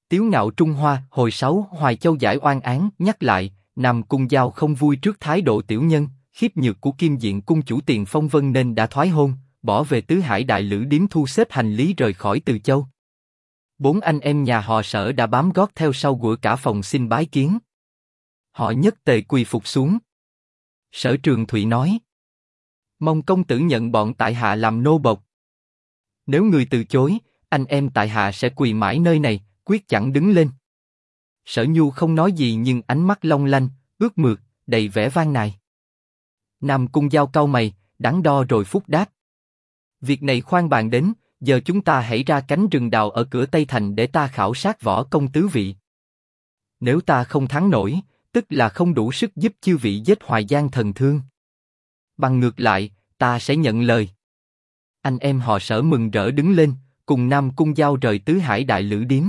Tiếu ngạo Trung Hoa, hồi 6, Hoài Châu giải oan án, nhắc lại, Nam Cung Giao không vui trước thái độ tiểu nhân, khiếp nhược của Kim Diện cung chủ Tiền Phong Vân nên đã thoái hôn, bỏ về Tứ Hải Đại Lữ điếm thu xếp hành lý rời khỏi Từ Châu. 4 anh em nhà họ Sở đã bám gót theo sau của cả phòng xin bái kiến. Họ nhất tề quỳ phục xuống. Sở Trường Thụy nói: mong công tử nhận bọn tại hạ làm nô bộc. Nếu người từ chối, anh em tại hạ sẽ quỳ mãi nơi này, quyết chẳng đứng lên. Sở Nhu không nói gì nhưng ánh mắt long lanh, ướt mượt, đầy vẻ van nài. Nam Cung Giao cau mày, đắn đo rồi phúc đáp: việc này khoan bàn đến, giờ chúng ta hãy ra cánh rừng đào ở cửa Tây Thành để ta khảo sát võ công tứ vị. Nếu ta không thắng nổi, tức là không đủ sức giúp chư vị giết Hoài Giang Thần Thương. Bằng ngược lại, ta sẽ nhận lời. Anh em họ Sở mừng rỡ đứng lên, cùng Nam Cung Giao rời Tứ Hải Đại Lữ điếm.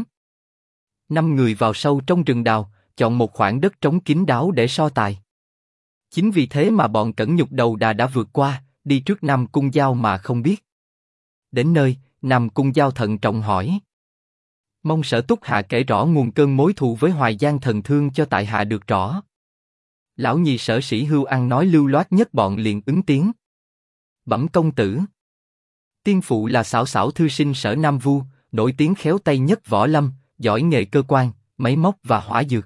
5 người vào sâu trong rừng đào, chọn một khoảng đất trống kín đáo để so tài. Chính vì thế mà bọn Cẩn Nhục đầu đà đã vượt qua, đi trước Nam Cung Giao mà không biết. Đến nơi, Nam Cung Giao thận trọng hỏi: mong Sở Túc hạ kể rõ nguồn cơn mối thù với Hoài Giang Thần Thương cho tại hạ được rõ. Lão nhì Sở Sĩ Hưu ăn nói lưu loát nhất bọn liền ứng tiếng: bẩm công tử, tiên phụ là xảo xảo thư sinh Sở Nam Vu, nổi tiếng khéo tay nhất võ lâm, giỏi nghề cơ quan, máy móc và hỏa dược.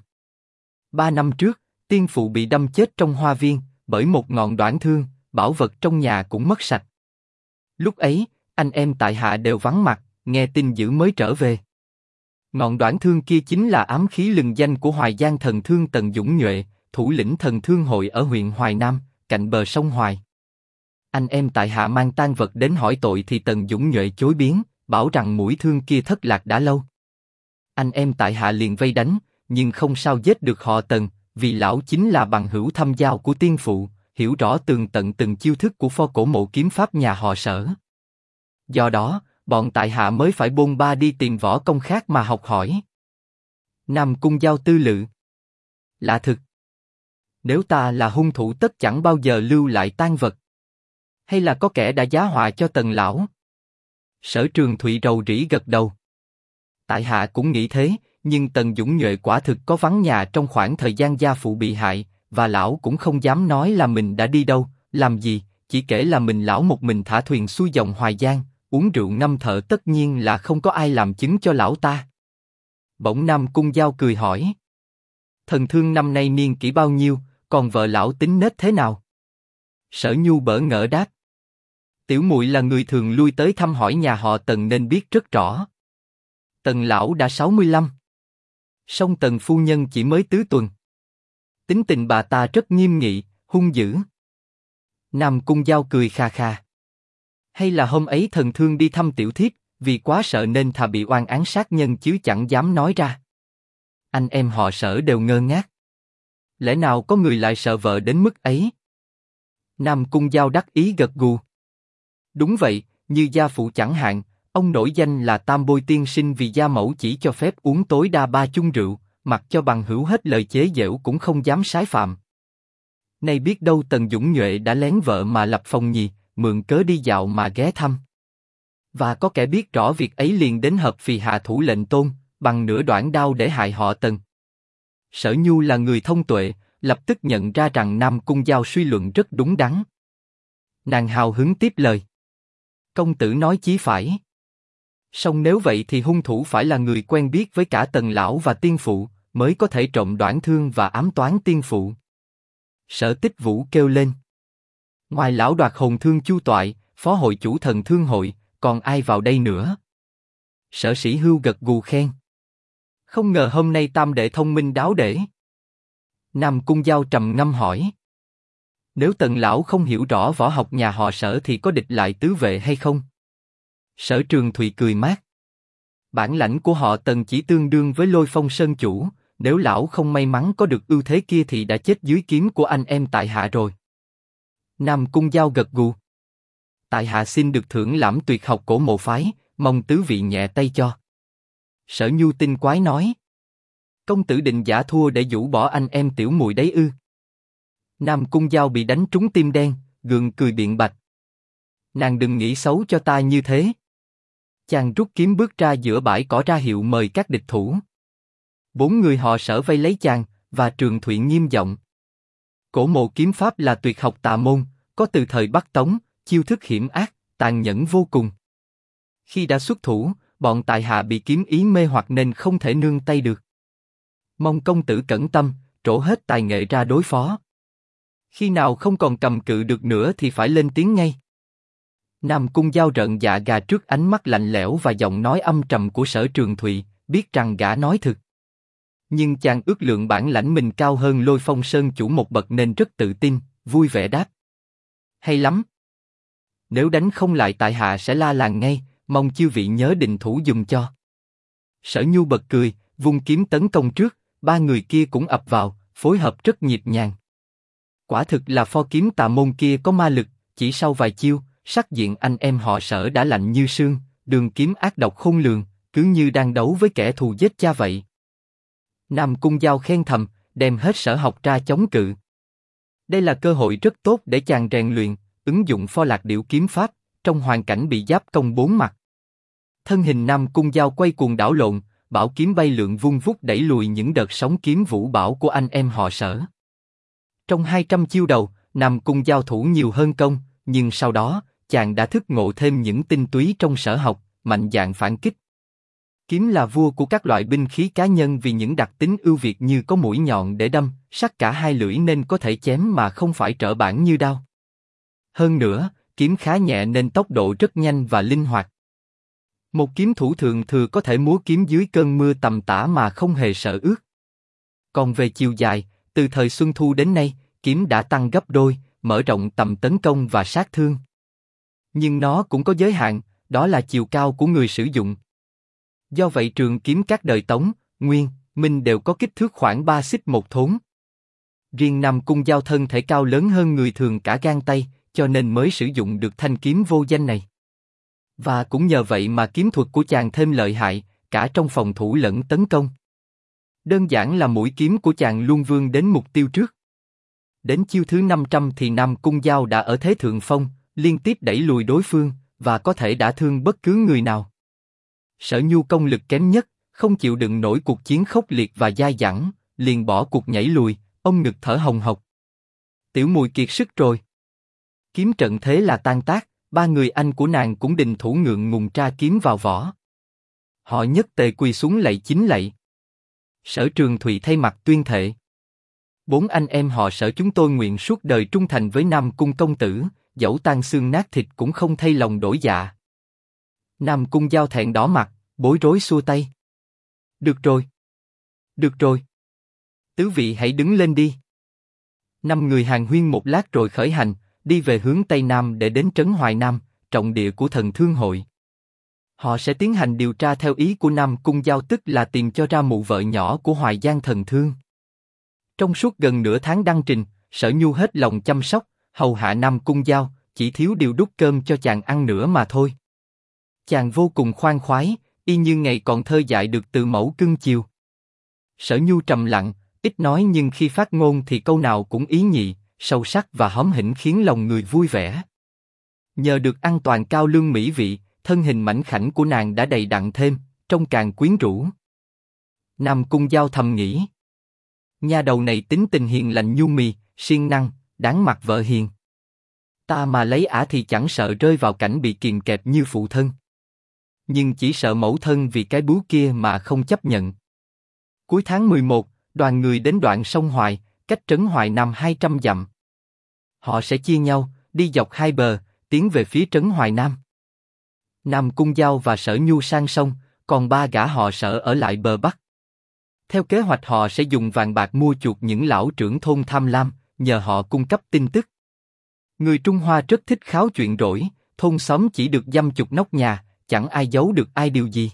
3 năm trước, tiên phụ bị đâm chết trong hoa viên bởi một ngọn đoản thương, bảo vật trong nhà cũng mất sạch. Lúc ấy, anh em tại hạ đều vắng mặt, nghe tin dữ mới trở về. Ngọn đoản thương kia chính là ám khí lừng danh của Hoài Giang Thần Thương Tần Dũng Nhuệ, thủ lĩnh Thần Thương hội ở huyện Hoài Nam, cạnh bờ sông Hoài. Anh em tại hạ mang tang vật đến hỏi tội thì Tần Dũng Nhuệ chối biến, bảo rằng mũi thương kia thất lạc đã lâu. Anh em tại hạ liền vây đánh, nhưng không sao giết được họ Tần, vì lão chính là bằng hữu thâm giao của tiên phụ, hiểu rõ tường tận từng chiêu thức của pho cổ mộ kiếm pháp nhà họ Sở. Do đó, bọn tại hạ mới phải bôn ba đi tìm võ công khác mà học hỏi. Nam Cung Giao tư lự: lạ thực. Nếu ta là hung thủ tất chẳng bao giờ lưu lại tang vật. Hay là có kẻ đã giá họa cho Tần lão? Sở Trường Thụy rầu rĩ gật đầu: tại hạ cũng nghĩ thế, nhưng Tần Dũng Nhuệ quả thực có vắng nhà trong khoảng thời gian gia phụ bị hại, và lão cũng không dám nói là mình đã đi đâu, làm gì, chỉ kể là mình lão một mình thả thuyền xuôi dòng Hoài Giang, uống rượu ngâm thở, tất nhiên là không có ai làm chứng cho lão ta. Bỗng Nam Cung Giao cười hỏi: Thần Thương năm nay niên kỷ bao nhiêu, còn vợ lão tính nết thế nào? Sở Nhu bỡ ngỡ đáp: tiểu muội là người thường lui tới thăm hỏi nhà họ Tần nên biết rất rõ. Tần lão đã 65. Song Tần phu nhân chỉ mới tứ tuần. Tính tình bà ta rất nghiêm nghị, hung dữ. Nam Cung Giao cười kha kha: hay là hôm ấy Thần Thương đi thăm tiểu thiếp, vì quá sợ nên thà bị oan án sát nhân chứ chẳng dám nói ra. Anh em họ Sở đều ngơ ngác. Lẽ nào có người lại sợ vợ đến mức ấy? Nam Cung Giao đắc ý gật gù: đúng vậy, như gia phụ chẳng hạn, ông nổi danh là Tam Bôi tiên sinh vì gia mẫu chỉ cho phép uống tối đa 3 chung rượu, mặc cho bằng hữu hết lời chế giễu cũng không dám sái phạm. Nay biết đâu Tần Dũng Nhuệ đã lén vợ mà lập phòng nhì, mượn cớ đi dạo mà ghé thăm. Và có kẻ biết rõ việc ấy liền đến hợp phì hạ thủ lệnh Tôn, bằng nửa đoản đao để hại họ Tần. Sở Nhu là người thông tuệ, lập tức nhận ra rằng Nam Cung Giao suy luận rất đúng đắn. Nàng hào hứng tiếp lời: công tử nói chí phải. Song nếu vậy thì hung thủ phải là người quen biết với cả Tần lão và tiên phụ, mới có thể trộm đoản thương và ám toán tiên phụ. Sở Tích Vũ kêu lên: ngoài lão đoạt hồn thương Chu Toại, phó hội chủ Thần Thương hội, còn ai vào đây nữa? Sở Sĩ Hưu gật gù khen: không ngờ hôm nay tam đệ thông minh đáo để. Nam Cung Giao trầm ngâm hỏi: nếu Tần lão không hiểu rõ võ học nhà họ Sở thì có địch lại tứ vệ hay không? Sở Trường Thụy cười mát: bản lãnh của họ Tần chỉ tương đương với Lôi Phong Sơn chủ, nếu lão không may mắn có được ưu thế kia thì đã chết dưới kiếm của anh em tại hạ rồi. Nam Cung Giao gật gù: tại hạ xin được thưởng lãm tuyệt học cổ mộ phái, mong tứ vị nhẹ tay cho. Sở Nhu tinh quái nói: công tử định giả thua để dũ bỏ anh em tiểu muội đấy ư? Nam Cung Giao bị đánh trúng tim đen, gượng cười biện bạch: nàng đừng nghĩ xấu cho ta như thế. Chàng rút kiếm bước ra giữa bãi cỏ ra hiệu mời các địch thủ. 4 người họ Sở vây lấy chàng, và Trường Thụy nghiêm giọng. Cổ mộ kiếm pháp là tuyệt học tà môn, có từ thời Bắc Tống, chiêu thức hiểm ác, tàn nhẫn vô cùng. Khi đã xuất thủ, bọn tại hạ bị kiếm ý mê hoặc nên không thể nương tay được. Mong công tử cẩn tâm, trổ hết tài nghệ ra đối phó. Khi nào không còn cầm cự được nữa thì phải lên tiếng ngay. Nam Cung Giao rợn dạ gà trước ánh mắt lạnh lẽo và giọng nói âm trầm của Sở Trường Thụy, biết rằng gã nói thực. Nhưng chàng ước lượng bản lãnh mình cao hơn Lôi Phong Sơn chủ một bậc nên rất tự tin, vui vẻ đáp. Hay lắm. Nếu đánh không lại tại hạ sẽ la làng ngay, mong chư vị nhớ định thủ dùng cho. Sở Nhu bật cười, vung kiếm tấn công trước, 3 người kia cũng ập vào, phối hợp rất nhịp nhàng. Quả thực là pho kiếm tà môn kia có ma lực, chỉ sau vài chiêu, sắc diện anh em họ Sở đã lạnh như sương, đường kiếm ác độc khôn lường, cứ như đang đấu với kẻ thù giết cha vậy. Nam Cung Giao khen thầm, đem hết sở học ra chống cự. Đây là cơ hội rất tốt để chàng rèn luyện, ứng dụng pho lạc điểu kiếm pháp, trong hoàn cảnh bị giáp công 4 mặt. Thân hình Nam Cung Giao quay cuồng đảo lộn, bảo kiếm bay lượn vung vút đẩy lùi những đợt sóng kiếm vũ bão của anh em họ Sở. Trong 200 chiêu đầu, Nam Cung Giao thủ nhiều hơn công, nhưng sau đó, chàng đã thức ngộ thêm những tinh túy trong sở học, mạnh dạn phản kích. Kiếm là vua của các loại binh khí cá nhân vì những đặc tính ưu việt như có mũi nhọn để đâm, sắc cả hai lưỡi nên có thể chém mà không phải trở bản như đao. Hơn nữa, kiếm khá nhẹ nên tốc độ rất nhanh và linh hoạt. Một kiếm thủ thường thừa có thể múa kiếm dưới cơn mưa tầm tã mà không hề sợ ướt. Còn về chiều dài, từ thời Xuân Thu đến nay, kiếm đã tăng gấp đôi, mở rộng tầm tấn công và sát thương. Nhưng nó cũng có giới hạn, đó là chiều cao của người sử dụng. Do vậy trường kiếm các đời Tống, Nguyên, Minh đều có kích thước khoảng 3 xích 1 thốn. Riêng Nam Cung Giao thân thể cao lớn hơn người thường cả gang tay, cho nên mới sử dụng được thanh kiếm vô danh này. Và cũng nhờ vậy mà kiếm thuật của chàng thêm lợi hại, cả trong phòng thủ lẫn tấn công. Đơn giản là mũi kiếm của chàng luôn vươn đến mục tiêu trước. Đến chiêu thứ 500 thì Nam Cung Giao đã ở thế thượng phong, liên tiếp đẩy lùi đối phương, và có thể đả thương bất cứ người nào. Sở Nhu công lực kém nhất, không chịu đựng nổi cuộc chiến khốc liệt và dai dẳng, liền bỏ cuộc nhảy lùi, ôm ngực thở hồng hộc. Tiểu Mùi kiệt sức rồi. Kiếm trận thế là tan tác, 3 người anh của nàng cũng đình thủ ngượng ngùng tra kiếm vào vỏ. Họ nhất tề quỳ xuống lạy chính lạy. Sở Trường Thụy thay mặt tuyên thệ. 4 anh em họ Sở chúng tôi nguyện suốt đời trung thành với Nam Cung công tử, dẫu tan xương nát thịt cũng không thay lòng đổi dạ. Nam Cung Giao thẹn đỏ mặt, bối rối xua tay. Được rồi. Được rồi. Tứ vị hãy đứng lên đi. 5 người hàn huyên một lát rồi khởi hành, đi về hướng Tây Nam để đến trấn Hoài Nam, trọng địa của Thần Thương Hội. Họ sẽ tiến hành điều tra theo ý của Nam Cung Giao, tức là tìm cho ra mụ vợ nhỏ của Hoài Giang Thần Thương. Trong suốt gần nửa tháng đăng trình, Sở Nhu hết lòng chăm sóc, hầu hạ Nam Cung Giao, chỉ thiếu điều đút cơm cho chàng ăn nữa mà thôi. Chàng vô cùng khoan khoái, y như ngày còn thơ dại được từ mẫu cưng chiều. Sở Nhu trầm lặng, ít nói nhưng khi phát ngôn thì câu nào cũng ý nhị, sâu sắc và hóm hỉnh khiến lòng người vui vẻ. Nhờ được ăn toàn cao lương mỹ vị, thân hình mảnh khảnh của nàng đã đầy đặn thêm, trông càng quyến rũ. Nam Cung Giao thầm nghĩ, nha đầu này tính tình hiền lành nhu mì, siêng năng, đáng mặt vợ hiền. Ta mà lấy ả thì chẳng sợ rơi vào cảnh bị kìm kẹp như phụ thân. Nhưng chỉ sợ mẫu thân vì cái bú kia mà không chấp nhận. Cuối tháng 11, đoàn người đến đoạn sông Hoài, cách trấn Hoài Nam 200 dặm. Họ sẽ chia nhau, đi dọc hai bờ, tiến về phía trấn Hoài Nam. Nam Cung Giao và Sở Nhu sang sông, còn 3 gã họ Sở ở lại bờ Bắc. Theo kế hoạch họ sẽ dùng vàng bạc mua chuộc những lão trưởng thôn tham lam, nhờ họ cung cấp tin tức. Người Trung Hoa rất thích kháo chuyện rỗi, thôn xóm chỉ được dăm chục nóc nhà, chẳng ai giấu được ai điều gì.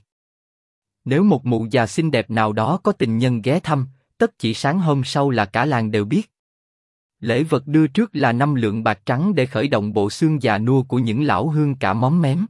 Nếu một mụ già xinh đẹp nào đó có tình nhân ghé thăm, tất chỉ sáng hôm sau là cả làng đều biết. Lễ vật đưa trước là 5 lượng bạc trắng để khởi động bộ xương già nua của những lão hương cả móm mém.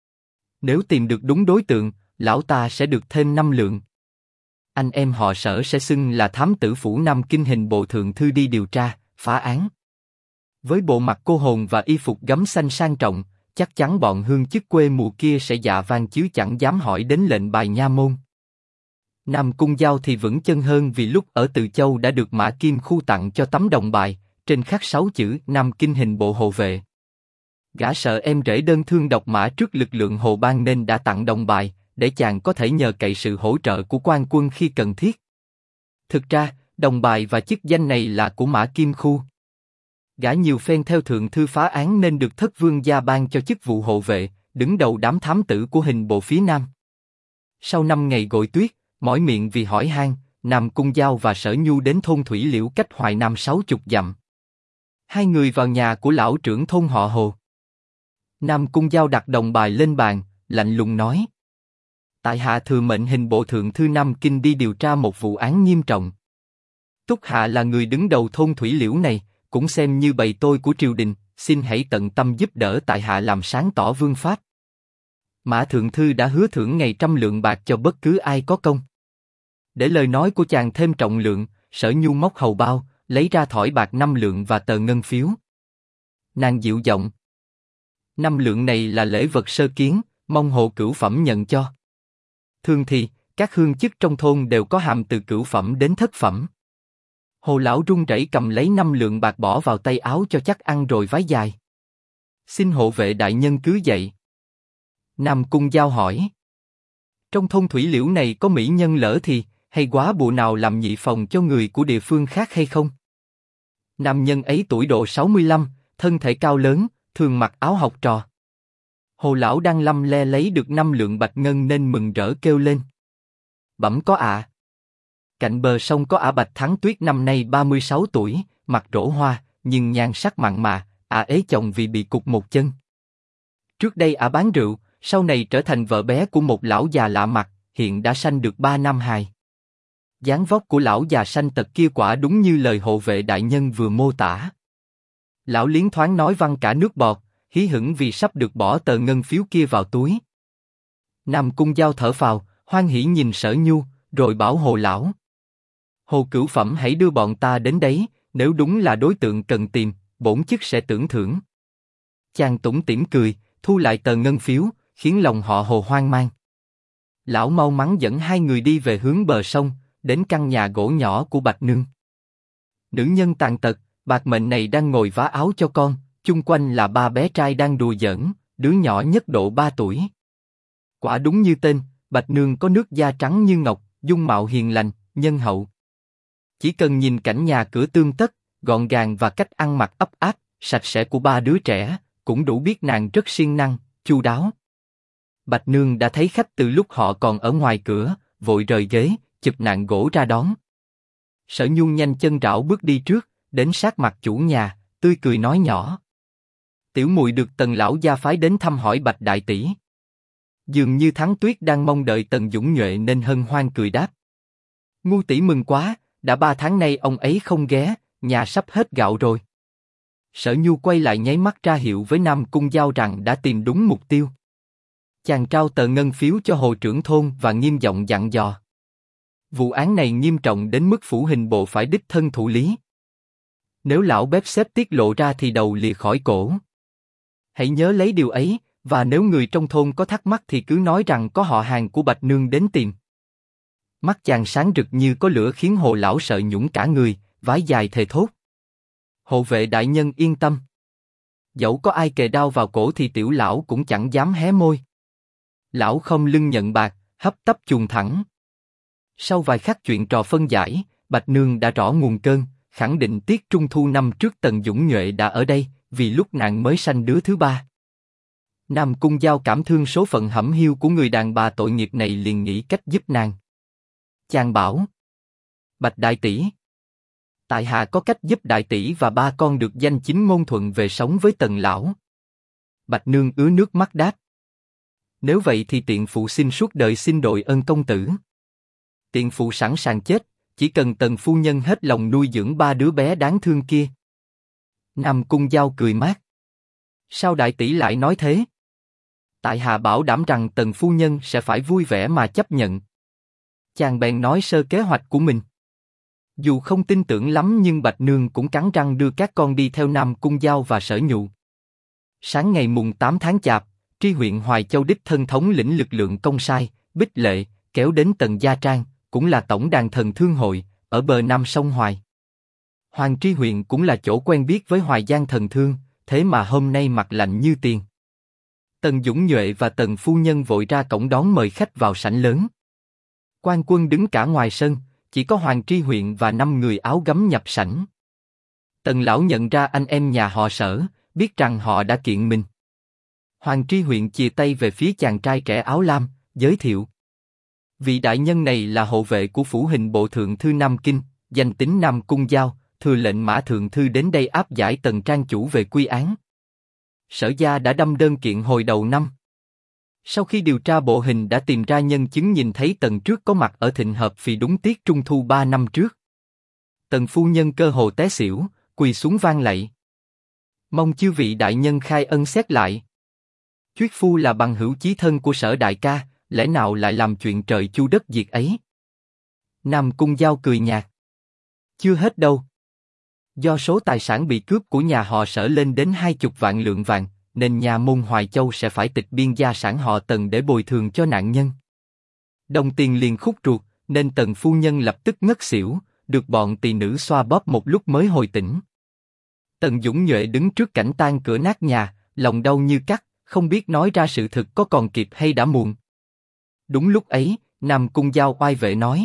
Nếu tìm được đúng đối tượng, lão ta sẽ được thêm 5 lượng. Anh em họ Sở sẽ xưng là thám tử phủ Nam Kinh hình bộ thượng thư đi điều tra, phá án. Với bộ mặt cô hồn và y phục gấm xanh sang trọng, chắc chắn bọn hương chức quê mùa kia sẽ dạ van chứ chẳng dám hỏi đến lệnh bài nha môn. Nam Cung Giao thì vững chân hơn vì lúc ở Từ Châu đã được Mã Kim Khu tặng cho tấm đồng bài, trên khắc 6 chữ Nam Kinh hình bộ hộ vệ. Gã sợ em rể đơn thương độc mã trước lực lượng Hồ Bang nên đã tặng đồng bài, để chàng có thể nhờ cậy sự hỗ trợ của quan quân khi cần thiết. Thực ra, đồng bài và chức danh này là của Mã Kim Khu. Gã nhiều phen theo thượng thư phá án nên được Thất Vương gia ban cho chức vụ hộ vệ, đứng đầu đám thám tử của hình bộ phía Nam. Sau 5 ngày gội tuyết, mỏi miệng vì hỏi han, Nam Cung Giao và Sở Nhu đến thôn Thủy Liễu cách Hoài Nam 60 dặm. Hai người vào nhà của lão trưởng thôn họ Hồ. Nam Cung Giao đặt đồng bài lên bàn, lạnh lùng nói: tại hạ thừa mệnh hình bộ thượng thư Nam Kinh đi điều tra một vụ án nghiêm trọng. Túc hạ là người đứng đầu thôn Thủy Liễu này, cũng xem như bầy tôi của triều đình, xin hãy tận tâm giúp đỡ tại hạ làm sáng tỏ vương pháp. Mã thượng thư đã hứa thưởng ngày 100 lượng bạc cho bất cứ ai có công. Để lời nói của chàng thêm trọng lượng, Sở Nhu móc hầu bao, lấy ra thỏi bạc 5 lượng và tờ ngân phiếu. Nàng dịu giọng: 5 lượng này là lễ vật sơ kiến, mong Hồ cửu phẩm nhận cho. Thường thì, các hương chức trong thôn đều có hàm từ cửu phẩm đến thất phẩm. Hồ lão run rẩy cầm lấy 5 lượng bạc bỏ vào tay áo cho chắc ăn rồi vái dài. Xin hộ vệ đại nhân cứ dậy. Nam Cung Giao hỏi: trong thôn Thủy Liễu này có mỹ nhân lỡ thì, hay quá bụa nào làm nhị phòng cho người của địa phương khác hay không? Nam nhân ấy tuổi độ 65, thân thể cao lớn, thường mặc áo học trò. Hồ lão đang lăm le lấy được 5 lượng bạch ngân nên mừng rỡ kêu lên: bẩm có ạ. Cạnh bờ sông có ả Bạch Thắng Tuyết năm nay 36 tuổi, mặt rỗ hoa, nhưng nhan sắc mặn mà, ả ế chồng vì bị cụt một chân. Trước đây ả bán rượu, sau này trở thành vợ bé của một lão già lạ mặt, hiện đã sanh được 3 nam hài. Dáng vóc của lão già sanh tật kia quả đúng như lời hộ vệ đại nhân vừa mô tả. Lão liến thoáng nói văng cả nước bọt, hí hửng vì sắp được bỏ tờ ngân phiếu kia vào túi. Nam Cung Giao thở phào, hoan hỉ nhìn Sở Nhu, rồi bảo Hồ lão: Hồ cửu phẩm hãy đưa bọn ta đến đấy, nếu đúng là đối tượng cần tìm, bổn chức sẽ tưởng thưởng. Chàng tủm tỉm cười, thu lại tờ ngân phiếu, khiến lòng họ Hồ hoang mang. Lão mau mắn dẫn hai người đi về hướng bờ sông, đến căn nhà gỗ nhỏ của Bạch Nương. Nữ nhân tàn tật, bạc mệnh này đang ngồi vá áo cho con, chung quanh là 3 bé trai đang đùa giỡn, đứa nhỏ nhất độ 3 tuổi. Quả đúng như tên, Bạch Nương có nước da trắng như ngọc, dung mạo hiền lành, nhân hậu. Chỉ cần nhìn cảnh nhà cửa tươm tất, gọn gàng và cách ăn mặc ấp áp, sạch sẽ của 3 đứa trẻ, cũng đủ biết nàng rất siêng năng, chu đáo. Bạch Nương đã thấy khách từ lúc họ còn ở ngoài cửa, vội rời ghế, chụp nạn gỗ ra đón. Sở Nhu nhanh chân rảo bước đi trước, đến sát mặt chủ nhà, tươi cười nói nhỏ: tiểu muội được Tần lão gia phái đến thăm hỏi Bạch đại tỷ. Dường như Thắng Tuyết đang mong đợi Tần Dũng Nhuệ nên hân hoan cười đáp: ngu tỷ mừng quá, đã 3 tháng nay ông ấy không ghé, nhà sắp hết gạo rồi. Sở Nhu quay lại nháy mắt ra hiệu với Nam Cung Giao rằng đã tìm đúng mục tiêu. Chàng trao tờ ngân phiếu cho Hồ trưởng thôn và nghiêm giọng dặn dò: vụ án này nghiêm trọng đến mức phủ hình bộ phải đích thân thụ lý. Nếu lão bếp xếp tiết lộ ra thì đầu lìa khỏi cổ. Hãy nhớ lấy điều ấy, và nếu người trong thôn có thắc mắc thì cứ nói rằng có họ hàng của Bạch Nương đến tìm. Mắt chàng sáng rực như có lửa khiến Hồ lão sợ nhũn cả người, vái dài thề thốt: hộ vệ đại nhân yên tâm. Dẫu có ai kề đao vào cổ thì tiểu lão cũng chẳng dám hé môi. Lão không lưng nhận bạc, hấp tấp chuồn thẳng. Sau vài khắc chuyện trò phân giải, Bạch Nương đã rõ nguồn cơn, khẳng định tiết trung thu năm trước Tần Dũng Nhuệ đã ở đây, vì lúc nàng mới sanh đứa thứ 3. Nam Cung Giao cảm thương số phận hẩm hiu của người đàn bà tội nghiệp này liền nghĩ cách giúp nàng. Chàng bảo: Bạch đại tỷ, tại hạ có cách giúp đại tỷ và 3 con được danh chính ngôn thuận về sống với Tần lão. Bạch Nương ứa nước mắt đáp: nếu vậy thì tiện phụ xin suốt đời xin đội ơn công tử. Tiện phụ sẵn sàng chết, chỉ cần Tần phu nhân hết lòng nuôi dưỡng 3 đứa bé đáng thương kia. Nam Cung Giao cười mát: sao đại tỷ lại nói thế? Tại hạ bảo đảm rằng Tần phu nhân sẽ phải vui vẻ mà chấp nhận. Chàng bèn nói sơ kế hoạch của mình. Dù không tin tưởng lắm nhưng Bạch Nương cũng cắn răng đưa các con đi theo Nam Cung Giao và Sở Nhu. Sáng ngày mùng 8 tháng Chạp, tri huyện Hoài Châu đích thân thống lĩnh lực lượng công sai, Bích Lệ, kéo đến Tần Gia Trang, cũng là tổng đàn thần thương hội, ở bờ Nam sông Hoài. Hoàng Tri Huyện cũng là chỗ quen biết với Hoài Giang thần thương, thế mà hôm nay mặt lạnh như tiền. Tần Dũng Nhuệ và Tần phu nhân vội ra cổng đón mời khách vào sảnh lớn. Quan quân đứng cả ngoài sân, chỉ có Hoàng Tri Huyện và 5 người áo gấm nhập sảnh. Tần lão nhận ra anh em nhà họ Sở, biết rằng họ đã kiện mình. Hoàng Tri Huyện chìa tay về phía chàng trai trẻ áo lam, giới thiệu. Vị đại nhân này là hộ vệ của phủ hình bộ thượng thư Nam Kinh, danh tính Nam Cung Giao, thừa lệnh Mã thượng thư đến đây áp giải Tần trang chủ về quy án. Sở gia đã đâm đơn kiện hồi đầu năm. Sau khi điều tra bộ hình đã tìm ra nhân chứng nhìn thấy Tần trước có mặt ở Thịnh Hợp Phì đúng tiết Trung thu 3 năm trước. Tần phu nhân cơ hồ té xỉu, quỳ xuống vang lạy. Mong chư vị đại nhân khai ân xét lại. Thuyết phu là bằng hữu chí thân của Sở đại ca, lẽ nào lại làm chuyện trời chu đất diệt ấy? Nam Cung Giao cười nhạt. Chưa hết đâu. Do số tài sản bị cướp của nhà họ Sở lên đến 20 vạn lượng vàng, nên nhà môn Hoài Châu sẽ phải tịch biên gia sản họ Tần để bồi thường cho nạn nhân. Đồng tiền liền khúc ruột, nên Tần phu nhân lập tức ngất xỉu, được bọn tỳ nữ xoa bóp một lúc mới hồi tỉnh. Tần Dũng Nhuệ đứng trước cảnh tan cửa nát nhà, lòng đau như cắt, không biết nói ra sự thực có còn kịp hay đã muộn. Đúng lúc ấy, Nam Cung Giao oai vệ nói: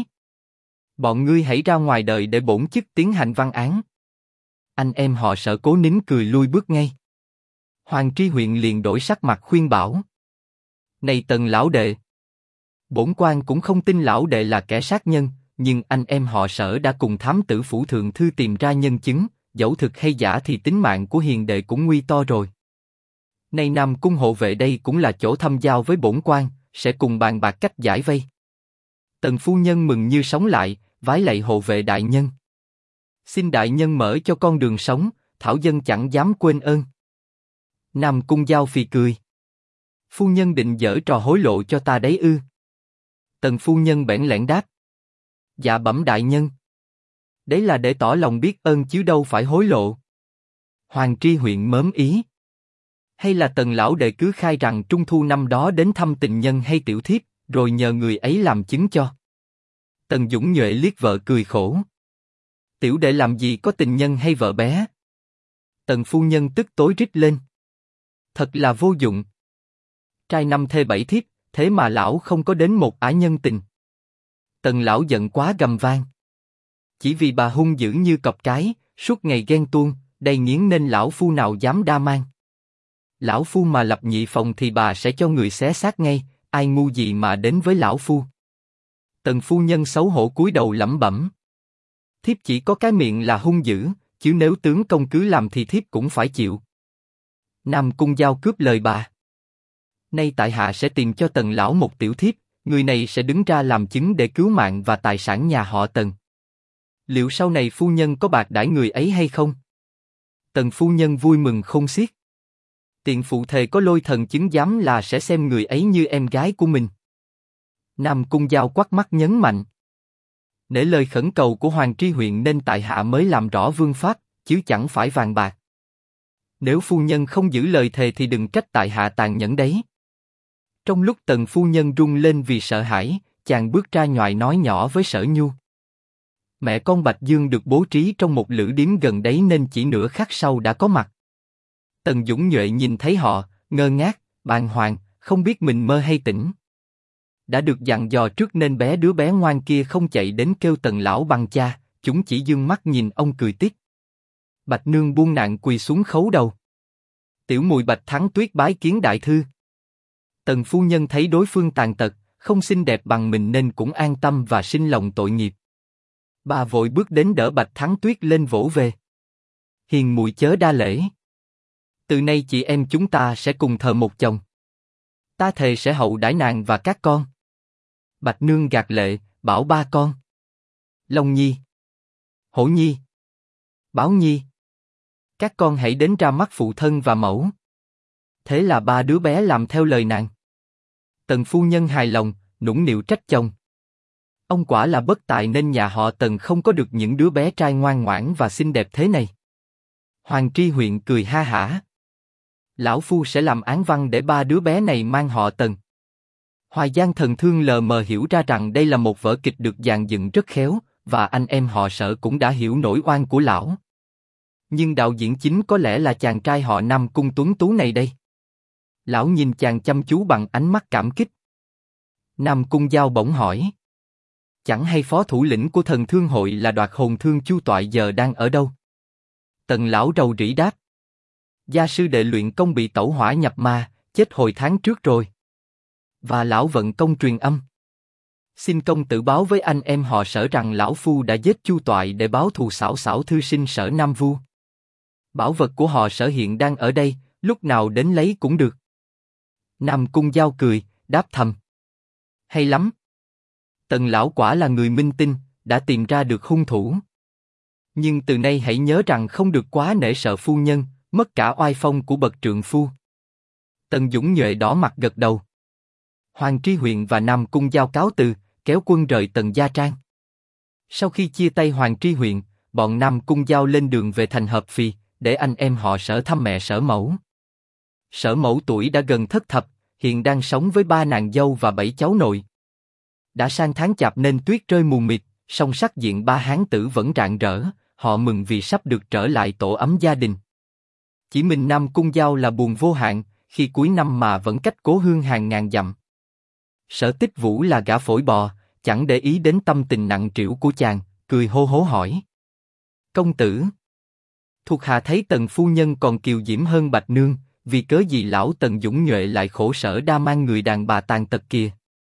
bọn ngươi hãy ra ngoài đợi để bổn chức tiến hành văn án. Anh em họ Sở cố nín cười lui bước ngay. Hoàng Tri Huyện liền đổi sắc mặt khuyên bảo: này Tần lão đệ, bổn quan cũng không tin lão đệ là kẻ sát nhân, nhưng anh em họ Sở đã cùng thám tử phủ thượng thư tìm ra nhân chứng, dẫu thực hay giả thì tính mạng của hiền đệ cũng nguy to rồi. Nay Nam Cung hộ vệ đây cũng là chỗ thăm giao với bổn quan, sẽ cùng bàn bạc cách giải vây. Tần phu nhân mừng như sống lại, vái lạy hộ vệ đại nhân. Xin đại nhân mở cho con đường sống, thảo dân chẳng dám quên ơn. Nam Cung Giao phì cười. Phu nhân định giở trò hối lộ cho ta đấy ư? Tần phu nhân bẽn lẽn đáp. Dạ bẩm đại nhân. Đấy là để tỏ lòng biết ơn chứ đâu phải hối lộ. Hoàng Tri Huyện mớm ý. Hay là Tần lão đệ cứ khai rằng trung thu năm đó đến thăm tình nhân hay tiểu thiếp, rồi nhờ người ấy làm chứng cho. Tần Dũng Nhuệ liếc vợ cười khổ. Tiểu đệ làm gì có tình nhân hay vợ bé. Tần phu nhân tức tối rít lên. Thật là vô dụng. Trai 5 thê 7 thiếp, thế mà lão không có đến một ả nhân tình. Tần lão giận quá gầm vang. Chỉ vì bà hung dữ như cọp cái, suốt ngày ghen tuông, đầy nghiến nên lão phu nào dám đa mang. Lão phu mà lập nhị phòng thì bà sẽ cho người xé xác ngay, ai ngu gì mà đến với lão phu. Tần phu nhân xấu hổ cúi đầu lẩm bẩm. Thiếp chỉ có cái miệng là hung dữ, chứ nếu tướng công cứ làm thì thiếp cũng phải chịu. Nam Cung Giao cướp lời bà. Nay tại hạ sẽ tìm cho Tần lão một tiểu thiếp, người này sẽ đứng ra làm chứng để cứu mạng và tài sản nhà họ Tần. Liệu sau này phu nhân có bạc đãi người ấy hay không? Tần phu nhân vui mừng khôn xiết. Tiện phụ thề có lôi thần chứng giám là sẽ xem người ấy như em gái của mình. Nam Cung Giao quắt mắt nhấn mạnh. Nể lời khẩn cầu của Hoàng Tri Huyện nên tại hạ mới làm rõ vương pháp, chứ chẳng phải vàng bạc. Nếu phu nhân không giữ lời thề thì đừng trách tại hạ tàn nhẫn đấy. Trong lúc Tần phu nhân run lên vì sợ hãi, chàng bước ra ngoài nói nhỏ với Sở Nhu. Mẹ con Bạch Dương được bố trí trong một lữ điếm gần đấy nên chỉ nửa khắc sau đã có mặt. Tần Dũng Nhuệ nhìn thấy họ, ngơ ngác, bàng hoàng, không biết mình mơ hay tỉnh. Đã được dặn dò trước nên đứa bé ngoan kia không chạy đến kêu Tần lão bằng cha, chúng chỉ dương mắt nhìn ông cười tiếc. Bạch nương buông nạn quỳ xuống khấu đầu. Tiểu mùi Bạch Thắng Tuyết bái kiến đại thư. Tần phu nhân thấy đối phương tàn tật, không xinh đẹp bằng mình nên cũng an tâm và sinh lòng tội nghiệp. Bà vội bước đến đỡ Bạch Thắng Tuyết lên vỗ về. Hiền muội chớ đa lễ. Từ nay chị em chúng ta sẽ cùng thờ một chồng. Ta thề sẽ hậu đãi nàng và các con. Bạch nương gạt lệ, bảo ba con. Long Nhi, Hổ Nhi, Bảo Nhi. Các con hãy đến ra mắt phụ thân và mẫu. Thế là ba đứa bé làm theo lời nàng. Tần phu nhân hài lòng, nũng nịu trách chồng. Ông quả là bất tài nên nhà họ Tần không có được những đứa bé trai ngoan ngoãn và xinh đẹp thế này. Hoàng Tri Huyện cười ha hả. Lão phu sẽ làm án văn để ba đứa bé này mang họ Tần. Hoài Giang Thần Thương lờ mờ hiểu ra rằng đây là một vở kịch được dàn dựng rất khéo, và anh em họ Sở cũng đã hiểu nỗi oan của lão. Nhưng đạo diễn chính có lẽ là chàng trai họ Nam Cung tuấn tú này đây. Lão nhìn chàng chăm chú bằng ánh mắt cảm kích. Nam Cung Giao bỗng hỏi. Chẳng hay phó thủ lĩnh của Thần Thương hội là Đoạt Hồn Thương Chu Toại giờ đang ở đâu? Tần lão rầu rĩ đáp. Gia sư đệ luyện công bị tẩu hỏa nhập ma, chết hồi tháng trước rồi. Và lão vận công truyền âm. Xin công tử báo với anh em họ Sở rằng lão phu đã giết Chu Toại để báo thù xảo xảo thư sinh Sở Nam Vu. Bảo vật của họ Sở hiện đang ở đây, lúc nào đến lấy cũng được. Nam Cung Giao cười, đáp thầm. Hay lắm. Tần lão quả là người minh tinh, đã tìm ra được hung thủ. Nhưng từ nay hãy nhớ rằng không được quá nể sợ phu nhân, mất cả oai phong của bậc trượng phu. Tần Dũng Nhuệ đỏ mặt gật đầu. Hoàng Tri Huyện và Nam Cung Giao cáo từ, kéo quân rời Tần Gia Trang. Sau khi chia tay Hoàng Tri Huyện, bọn Nam Cung Giao lên đường về thành Hợp Phì, để anh em họ Sở thăm mẹ Sở Mẫu. Sở Mẫu tuổi đã gần thất thập, hiện đang sống với 3 nàng dâu và 7 cháu nội. Đã sang tháng Chạp nên tuyết rơi mù mịt, song sắc diện 3 hán tử vẫn rạng rỡ, họ mừng vì sắp được trở lại tổ ấm gia đình. Chỉ mình Nam Cung Giao là buồn vô hạn, khi cuối năm mà vẫn cách cố hương hàng ngàn dặm. Sở Tích Vũ là gã phổi bò, chẳng để ý đến tâm tình nặng trĩu của chàng, cười hô hố hỏi. Công tử, thuộc hạ thấy Tần phu nhân còn kiều diễm hơn Bạch Nương, vì cớ gì lão Tần Dũng Nhuệ lại khổ sở đa mang người đàn bà tàn tật kìa?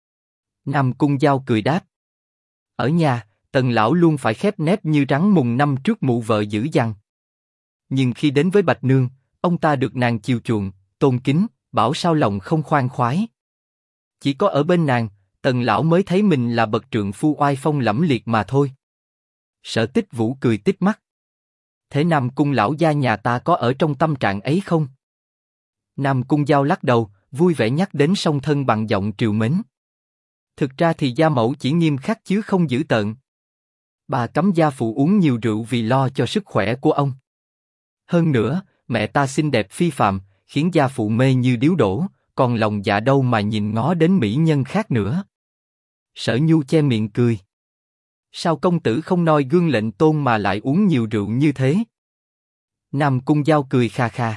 Nam Cung Giao cười đáp. Ở nhà, Tần lão luôn phải khép nép như rắn mùng năm trước mụ vợ dữ dằn. Nhưng khi đến với Bạch Nương, ông ta được nàng chiều chuộng, tôn kính, bảo sao lòng không khoan khoái. Chỉ có ở bên nàng, Tần lão mới thấy mình là bậc trượng phu oai phong lẫm liệt mà thôi. Sở Tích Vũ cười tít mắt. Thế Nam Cung lão gia nhà ta có ở trong tâm trạng ấy không? Nam Cung Giao lắc đầu, vui vẻ nhắc đến song thân bằng giọng trìu mến. Thực ra thì gia mẫu chỉ nghiêm khắc chứ không dữ tợn. Bà cấm gia phụ uống nhiều rượu vì lo cho sức khỏe của ông. Hơn nữa, mẹ ta xinh đẹp phi phàm, khiến gia phụ mê như điếu đổ, còn lòng dạ đâu mà nhìn ngó đến mỹ nhân khác nữa. Sở Nhu che miệng cười. Sao công tử không noi gương lệnh tôn mà lại uống nhiều rượu như thế? Nam Cung Giao cười kha kha.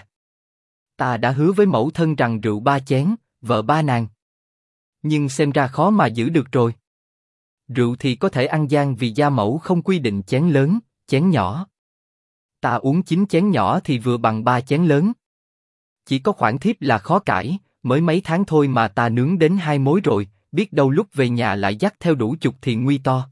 Ta đã hứa với mẫu thân rằng rượu 3 chén, vợ 3 nàng. Nhưng xem ra khó mà giữ được rồi. Rượu thì có thể ăn gian vì gia mẫu không quy định chén lớn, chén nhỏ. Ta uống 9 chén nhỏ thì vừa bằng 3 chén lớn. Chỉ có khoản thiếp là khó cãi, mới mấy tháng thôi mà ta nướng đến 2 mối rồi, biết đâu lúc về nhà lại dắt theo đủ chục thì nguy to.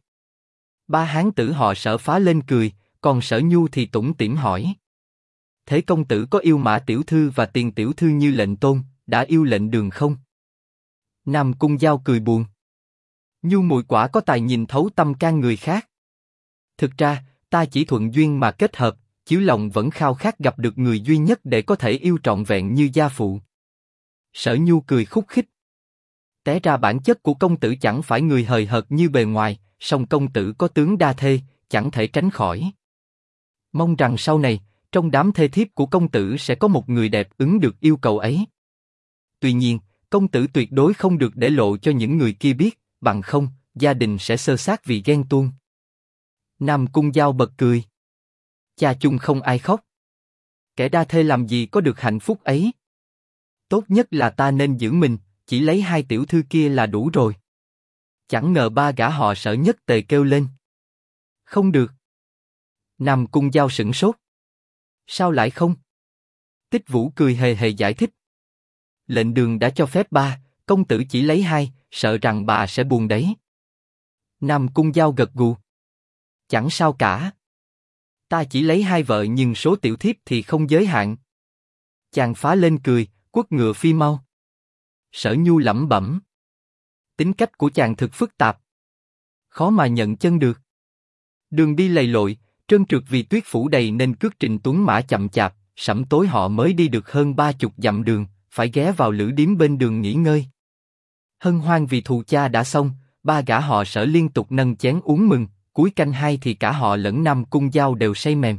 3 hán tử họ Sở phá lên cười, còn Sở Nhu thì tủm tỉm hỏi. Thế công tử có yêu Mã tiểu thư và Tiền tiểu thư như lệnh tôn, đã yêu lệnh Đường không? Nam Cung Giao cười buồn. Nhu muội quả có tài nhìn thấu tâm can người khác. Thực ra, ta chỉ thuận duyên mà kết hợp, chiếu lòng vẫn khao khát gặp được người duy nhất để có thể yêu trọn vẹn như gia phụ. Sở Nhu cười khúc khích. Té ra bản chất của công tử chẳng phải người hời hợt như bề ngoài, song công tử có tướng đa thê, chẳng thể tránh khỏi. Mong rằng sau này, trong đám thê thiếp của công tử sẽ có một người đẹp ứng được yêu cầu ấy. Tuy nhiên, công tử tuyệt đối không được để lộ cho những người kia biết, bằng không, gia đình sẽ xơ xác vì ghen tuông. Nam Cung Giao bật cười. Cha chung không ai khóc. Kẻ đa thê làm gì có được hạnh phúc ấy. Tốt nhất là ta nên giữ mình, chỉ lấy 2 tiểu thư kia là đủ rồi. Chẳng ngờ 3 gã họ Sở nhất tề kêu lên. Không được. Nam Cung Giao sửng sốt. Sao lại không? Tích Vũ cười hề hề giải thích. Lệnh Đường đã cho phép 3, công tử chỉ lấy 2, sợ rằng bà sẽ buồn đấy. Nam Cung Giao gật gù. Chẳng sao cả. Ta chỉ lấy 2 vợ nhưng số tiểu thiếp thì không giới hạn. Chàng phá lên cười, quất ngựa phi mau. Sở Nhu lẩm bẩm. Tính cách của chàng thực phức tạp. Khó mà nhận chân được. Đường đi lầy lội, trơn trượt vì tuyết phủ đầy nên cước trình tuấn mã chậm chạp, sẫm tối họ mới đi được hơn 30 dặm đường, phải ghé vào lữ điếm bên đường nghỉ ngơi. Hân hoan vì thù cha đã xong, 3 gã họ Sở liên tục nâng chén uống mừng, cuối canh 2 thì cả họ lẫn Nam Cung Giao đều say mềm.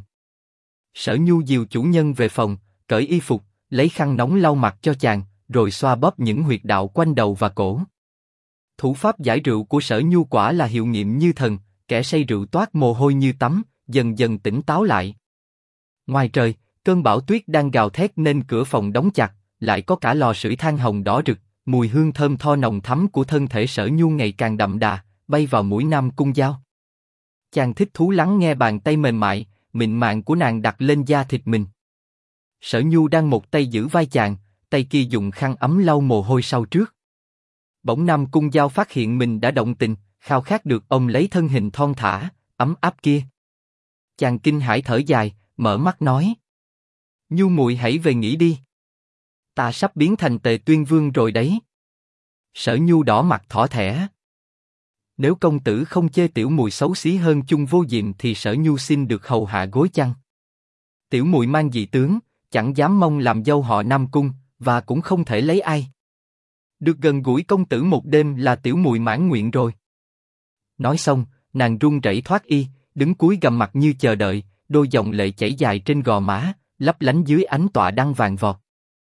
Sở Nhu dìu chủ nhân về phòng, cởi y phục, lấy khăn nóng lau mặt cho chàng, rồi xoa bóp những huyệt đạo quanh đầu và cổ. Thủ pháp giải rượu của Sở Nhu quả là hiệu nghiệm như thần, kẻ say rượu toát mồ hôi như tắm, dần dần tỉnh táo lại. Ngoài trời, cơn bão tuyết đang gào thét nên cửa phòng đóng chặt, lại có cả lò sưởi than hồng đỏ rực, mùi hương thơm tho nồng thắm của thân thể Sở Nhu ngày càng đậm đà, bay vào mũi Nam Cung Dao. Chàng thích thú lắng nghe bàn tay mềm mại, mịn màng của nàng đặt lên da thịt mình. Sở Nhu đang một tay giữ vai chàng, tay kia dùng khăn ấm lau mồ hôi sau trước. Bỗng Nam Cung Dao phát hiện mình đã động tình, khao khát được ôm lấy thân hình thon thả, ấm áp kia. Chàng kinh hãi thở dài, mở mắt nói: Nhu muội hãy về nghỉ đi. Ta sắp biến thành Tề Tuyên Vương rồi đấy. Sở Nhu đỏ mặt thỏ thẻ. Nếu công tử không chê tiểu muội xấu xí hơn Chung Vô Diệm thì Sở Nhu xin được hầu hạ gối chăn. Tiểu muội mang dị tướng, chẳng dám mong làm dâu họ Nam Cung, và cũng không thể lấy ai. Được gần gũi công tử một đêm là tiểu muội mãn nguyện rồi. Nói xong, nàng run rẩy thoát y, đứng cúi gằm mặt như chờ đợi, đôi dòng lệ chảy dài trên gò má, lấp lánh dưới ánh tọa đăng vàng vọt.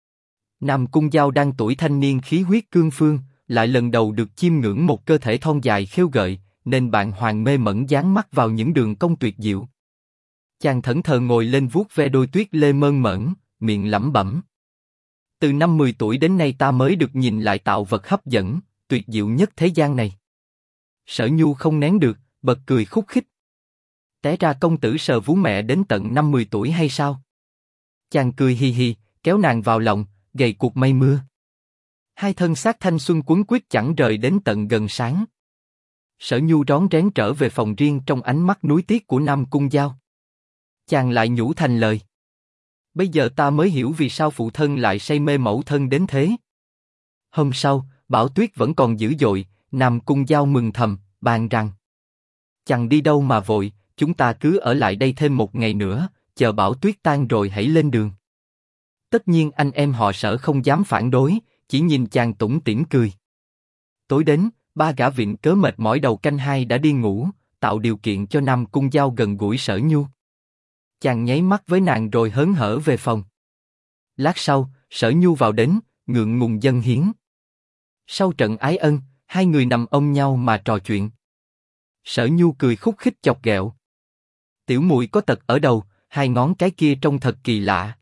Nam Cung Dao đang tuổi thanh niên khí huyết cương phương, lại lần đầu được chiêm ngưỡng một cơ thể thon dài khêu gợi, nên bạn hoàng mê mẩn dán mắt vào những đường cong tuyệt diệu. Chàng thẫn thờ ngồi lên vuốt ve đôi tuyết lê mơn mởn, miệng lẩm bẩm: Từ năm 10 tuổi đến nay ta mới được nhìn lại tạo vật hấp dẫn, tuyệt diệu nhất thế gian này. Sở Nhu không nén được, bật cười khúc khích. Té ra công tử sờ vú mẹ đến tận năm 10 tuổi hay sao? Chàng cười hi hi, kéo nàng vào lòng, gầy cuộc mây mưa. Hai thân xác thanh xuân quấn quýt chẳng rời đến tận gần sáng. Sở Nhu rón rén trở về phòng riêng trong ánh mắt nuối tiếc của Nam Cung Dao. Chàng lại nhủ thành lời: Bây giờ ta mới hiểu vì sao phụ thân lại say mê mẫu thân đến thế. Hôm sau, bão tuyết vẫn còn dữ dội, Nam Cung Dao mừng thầm, bàn rằng: Chẳng đi đâu mà vội, chúng ta cứ ở lại đây thêm một ngày nữa, chờ bão tuyết tan rồi hãy lên đường. Tất nhiên anh em họ Sở không dám phản đối, chỉ nhìn chàng tủm tỉm cười. Tối đến, ba gã vịn cớ mệt mỏi đầu canh hai đã đi ngủ, tạo điều kiện cho Nam Cung Dao gần gũi Sở Nhu. Chàng nháy mắt với nàng rồi hớn hở về phòng. Lát sau, Sở Nhu vào đến, ngượng ngùng dâng hiến. Sau trận ái ân, hai người nằm ôm nhau mà trò chuyện. Sở Nhu cười khúc khích chọc ghẹo: Tiểu muội có tật ở đầu, hai ngón cái kia trông thật kỳ lạ.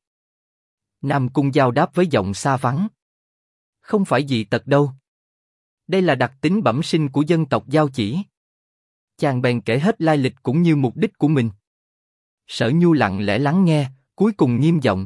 Nam Cung Dao đáp với giọng xa vắng: Không phải gì tật đâu. Đây là đặc tính bẩm sinh của dân tộc Dao chỉ. Chàng bèn kể hết lai lịch cũng như mục đích của mình. Sở Nhu lặng lẽ lắng nghe, cuối cùng nghiêm giọng: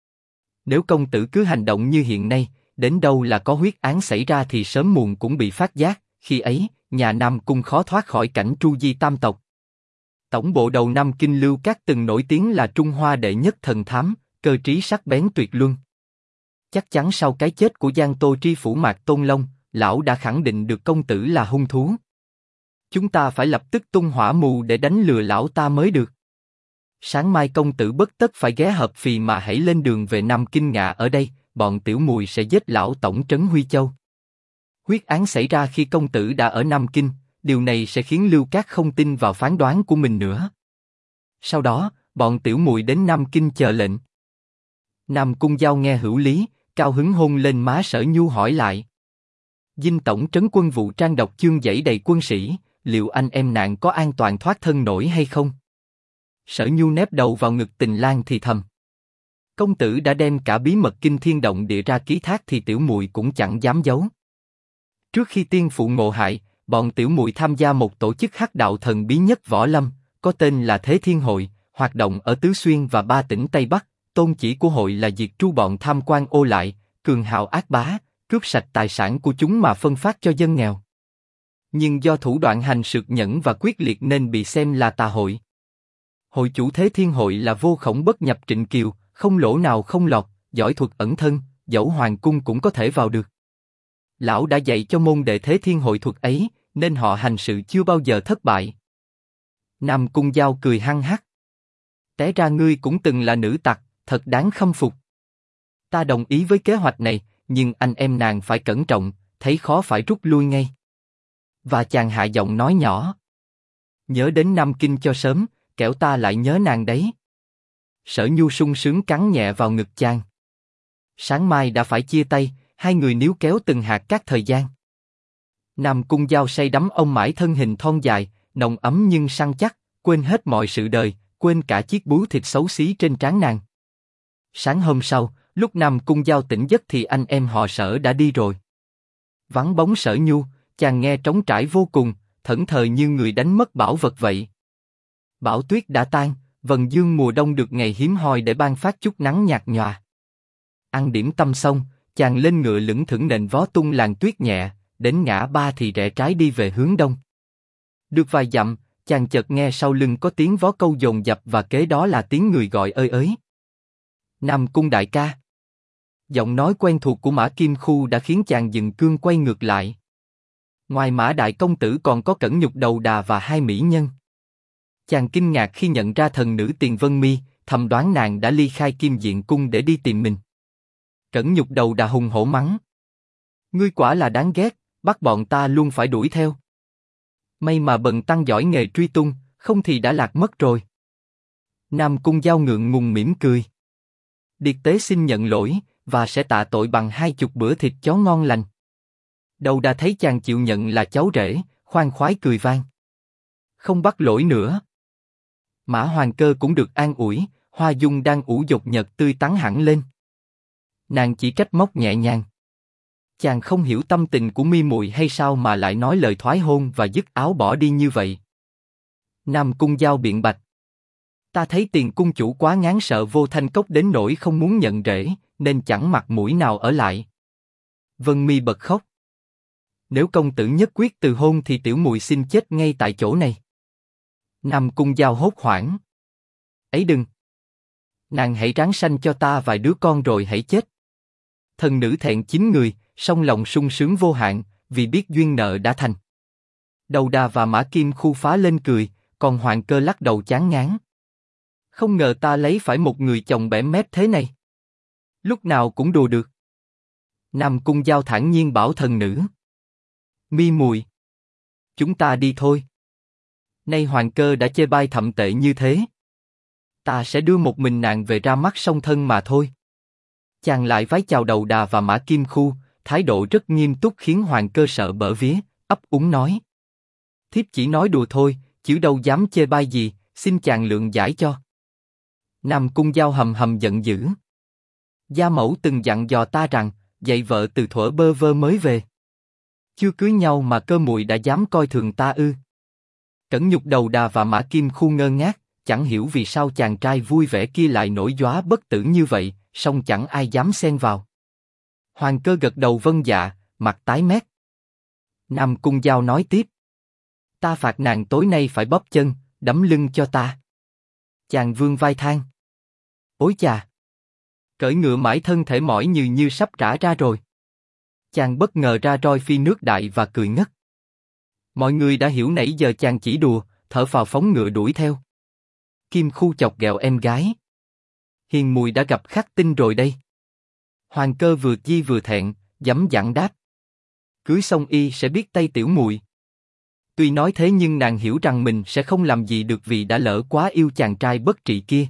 Nếu công tử cứ hành động như hiện nay, đến đâu là có huyết án xảy ra thì sớm muộn cũng bị phát giác, khi ấy, nhà Nam Cung khó thoát khỏi cảnh tru di tam tộc. Tổng bộ đầu Nam Kinh Lưu Cát từng nổi tiếng là Trung Hoa đệ nhất thần thám, cơ trí sắc bén tuyệt luân. Chắc chắn sau cái chết của Giang Tô tri phủ Mạc Tôn Long, lão đã khẳng định được công tử là hung thú. Chúng ta phải lập tức tung hỏa mù để đánh lừa lão ta mới được. Sáng mai công tử bất tất phải ghé Hợp Phì mà hãy lên đường về Nam Kinh ngạ ở đây, bọn tiểu mùi sẽ giết lão tổng trấn Huy Châu. Huyết án xảy ra khi công tử đã ở Nam Kinh, điều này sẽ khiến Lưu Cát không tin vào phán đoán của mình nữa. Sau đó, bọn tiểu mùi đến Nam Kinh chờ lệnh. Nam Cung Dao nghe hữu lý, cao hứng hôn lên má Sở Nhu hỏi lại: Dinh tổng trấn quân vụ trang độc chương dãy đầy quân sĩ, liệu anh em nàng có an toàn thoát thân nổi hay không? Sở Nhu nép đầu vào ngực Tình Lang thì thầm: Công tử đã đem cả bí mật kinh thiên động địa ra ký thác thì tiểu muội cũng chẳng dám giấu. Trước khi tiên phụ ngộ hại, bọn tiểu muội tham gia một tổ chức hắc đạo thần bí nhất võ lâm, có tên là Thế Thiên Hội, hoạt động ở Tứ Xuyên và 3 tỉnh Tây Bắc. Tôn chỉ của hội là diệt tru bọn tham quan ô lại, cường hào ác bá, cướp sạch tài sản của chúng mà phân phát cho dân nghèo. Nhưng do thủ đoạn hành sược nhẫn và quyết liệt nên bị xem là tà hội. Hội chủ Thế Thiên Hội là Vô Khổng Bất Nhập Trịnh Kiều, không lỗ nào không lọt, giỏi thuật ẩn thân, dẫu hoàng cung cũng có thể vào được. Lão đã dạy cho môn đệ Thế Thiên Hội thuật ấy, nên họ hành sự chưa bao giờ thất bại. Nam Cung Dao cười hăng hắc: Té ra ngươi cũng từng là nữ tặc, thật đáng khâm phục. Ta đồng ý với kế hoạch này, nhưng anh em nàng phải cẩn trọng, thấy khó phải rút lui ngay. Và chàng hạ giọng nói nhỏ: Nhớ đến Nam Kinh cho sớm, kẻo ta lại nhớ nàng đấy. Sở Nhu sung sướng cắn nhẹ vào ngực chàng. Sáng mai đã phải chia tay, hai người níu kéo từng hạt cát thời gian. Nam Cung Giao say đắm ông mãi thân hình thon dài, nồng ấm nhưng săn chắc, quên hết mọi sự đời, quên cả chiếc bướu thịt xấu xí trên trán nàng. Sáng hôm sau, lúc Nam Cung Giao tỉnh giấc thì anh em họ Sở đã đi rồi. Vắng bóng Sở Nhu, chàng nghe trống trải vô cùng, thẫn thờ như người đánh mất bảo vật vậy. Bão tuyết đã tan, vầng dương mùa đông được ngày hiếm hoi để ban phát chút nắng nhạt nhòa. Ăn điểm tâm xong, chàng lên ngựa lững thững nện vó tung làn tuyết nhẹ, đến ngã ba thì rẽ trái đi về hướng đông. Được vài dặm, chàng chợt nghe sau lưng có tiếng vó câu dồn dập và kế đó là tiếng người gọi ơi ới. Nam Cung đại ca. Giọng nói quen thuộc của Mã Kim Khu đã khiến chàng dừng cương quay ngược lại. Ngoài Mã đại công tử còn có Cẩn Nhục Đầu Đà và hai mỹ nhân. Chàng kinh ngạc khi nhận ra thần nữ Tiền Vân Mi, thầm đoán nàng đã ly khai Kim Diện cung để đi tìm mình. Cẩn Nhục Đầu Đà hùng hổ mắng: ngươi quả là đáng ghét, bắt bọn ta luôn phải đuổi theo. May mà bần tăng giỏi nghề truy tung, không thì đã lạc mất rồi. Nam Cung Giao ngượng ngùng mỉm cười. Điệt tế xin nhận lỗi, và sẽ tạ tội bằng 20 bữa thịt chó ngon lành. Đầu Đà thấy chàng chịu nhận là cháu rể, khoan khoái cười vang. Không bắt lỗi nữa. Mã Hoàng Cơ cũng được an ủi, Hoa Dung đang ủ dột nhật tươi tắn hẳn lên. Nàng chỉ trách móc nhẹ nhàng. Chàng không hiểu tâm tình của mi muội hay sao mà lại nói lời thoái hôn và dứt áo bỏ đi như vậy. Nam Cung Giao biện bạch: ta thấy Tiền cung chủ quá ngán sợ Vô Thanh Cốc đến nỗi không muốn nhận rễ, nên chẳng mặt mũi nào ở lại. Vân Mi bật khóc. Nếu công tử nhất quyết từ hôn thì tiểu muội xin chết ngay tại chỗ này. Nam Cung Giao hốt hoảng. Ấy đừng. Nàng hãy ráng sanh cho ta vài đứa con rồi hãy chết. Thần nữ thẹn chín người, song lòng sung sướng vô hạn, vì biết duyên nợ đã thành. Đầu Đà và Mã Kim Khu phá lên cười, còn Hoàng Cơ lắc đầu chán ngán. Không ngờ ta lấy phải một người chồng bẻ mép thế này. Lúc nào cũng đùa được. Nam Cung Giao thản nhiên bảo thần nữ: Mi muội, chúng ta đi thôi. Nay Hoàng Cơ đã chê bai thậm tệ như thế, ta sẽ đưa một mình nàng về ra mắt song thân mà thôi. Chàng lại vái chào Đầu Đà và Mã Kim Khu, thái độ rất nghiêm túc khiến Hoàng Cơ sợ bở vía, ấp úng nói: thiếp chỉ nói đùa thôi, chứ đâu dám chê bai gì, xin chàng lượng giải cho. Nam Cung Giao hầm hầm giận dữ. Gia mẫu từng dặn dò ta rằng, dạy vợ từ thuở bơ vơ mới về. Chưa cưới nhau mà cơ muội đã dám coi thường ta ư? Cẩn Nhục Đầu Đà và Mã Kim Khu ngơ ngác, chẳng hiểu vì sao chàng trai vui vẻ kia lại nổi gióa bất tử như vậy, song chẳng ai dám xen vào. Hoàng Cơ gật đầu vâng dạ, mặt tái mét. Nam Cung Giao nói tiếp: ta phạt nàng tối nay phải bóp chân, đấm lưng cho ta. Chàng vươn vai than: ối chà! Cởi ngựa mãi thân thể mỏi như sắp rã ra rồi. Chàng bất ngờ ra roi phi nước đại và cười ngất. Mọi người đã hiểu nãy giờ chàng chỉ đùa, thở phào phóng ngựa đuổi theo. Kim Khu chọc ghẹo em gái: hiền muội đã gặp khắc tinh rồi đây. Hoàng Cơ vừa chi vừa thẹn, dấm dặn đáp: cưới xong y sẽ biết tay tiểu muội. Tuy nói thế nhưng nàng hiểu rằng mình sẽ không làm gì được vì đã lỡ quá yêu chàng trai bất trị kia.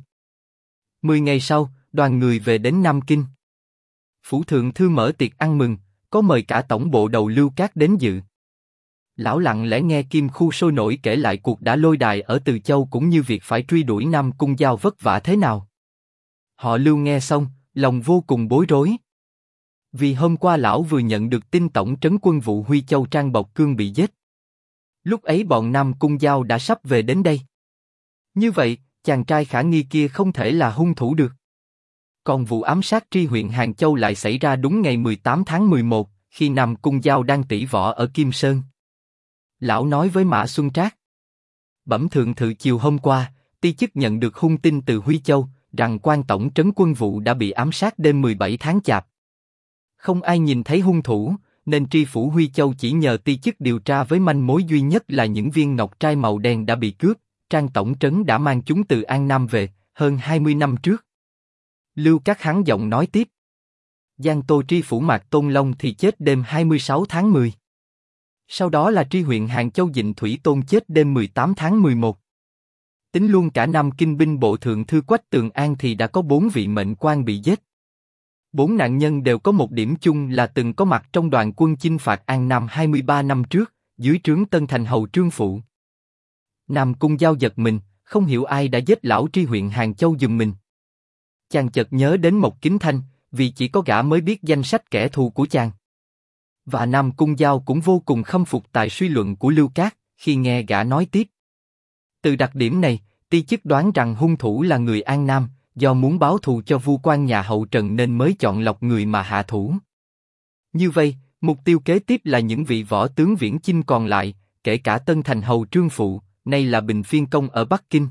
10 ngày sau, đoàn người về đến Nam Kinh. Phủ thượng thư mở tiệc ăn mừng, có mời cả tổng bộ đầu Lưu Cát đến dự. Lão lặng lẽ nghe Kim Khu sôi nổi kể lại cuộc đã lôi đài ở Từ Châu cũng như việc phải truy đuổi Nam Cung Giao vất vả thế nào. Họ Lưu nghe xong, lòng vô cùng bối rối. Vì hôm qua lão vừa nhận được tin tổng trấn quân vụ Huy Châu Trang Bộc Cương bị giết. Lúc ấy bọn Nam Cung Giao đã sắp về đến đây. Như vậy, chàng trai khả nghi kia không thể là hung thủ được. Còn vụ ám sát tri huyện Hàng Châu lại xảy ra đúng ngày 18 tháng 11, khi Nam Cung Giao đang tỉ võ ở Kim Sơn. Lão nói với Mã Xuân Trác: bẩm thượng thư, chiều hôm qua, ti chức nhận được hung tin từ Huy Châu, rằng quan tổng trấn quân vụ đã bị ám sát đêm 17 tháng Chạp. Không ai nhìn thấy hung thủ, nên tri phủ Huy Châu chỉ nhờ ti chức điều tra với manh mối duy nhất là những viên ngọc trai màu đen đã bị cướp. Trang tổng trấn đã mang chúng từ An Nam về, hơn 20 năm trước. Lưu Cát hắn giọng nói tiếp: Giang Tô tri phủ Mạc Tôn Long thì chết đêm 26 tháng 10. Sau đó là tri huyện Hàng Châu Dịnh Thủy Tôn chết đêm 18 tháng 11. Tính luôn cả Nam Kinh binh bộ thượng thư Quách Tường An thì đã có 4 vị mệnh quan bị giết. Bốn nạn nhân đều có một điểm chung là từng có mặt trong đoàn quân chinh phạt An Nam 23 năm trước, dưới trướng Tân Thành hầu Trương Phụ. Nam Cung Giao giật mình, không hiểu ai đã giết lão tri huyện Hàng Châu giùm mình. Chàng chợt nhớ đến Mộc Kính Thanh, vì chỉ có gã mới biết danh sách kẻ thù của chàng. Và Nam Cung Giao cũng vô cùng khâm phục tài suy luận của Lưu Cát, khi nghe gã nói tiếp. Từ đặc điểm này, ti chức đoán rằng hung thủ là người An Nam, do muốn báo thù cho vua quan nhà hậu Trần nên mới chọn lọc người mà hạ thủ. Như vậy, mục tiêu kế tiếp là những vị võ tướng viễn chinh còn lại, kể cả Tân Thành hầu Trương Phụ, nay là Bình Phiên Công ở Bắc Kinh.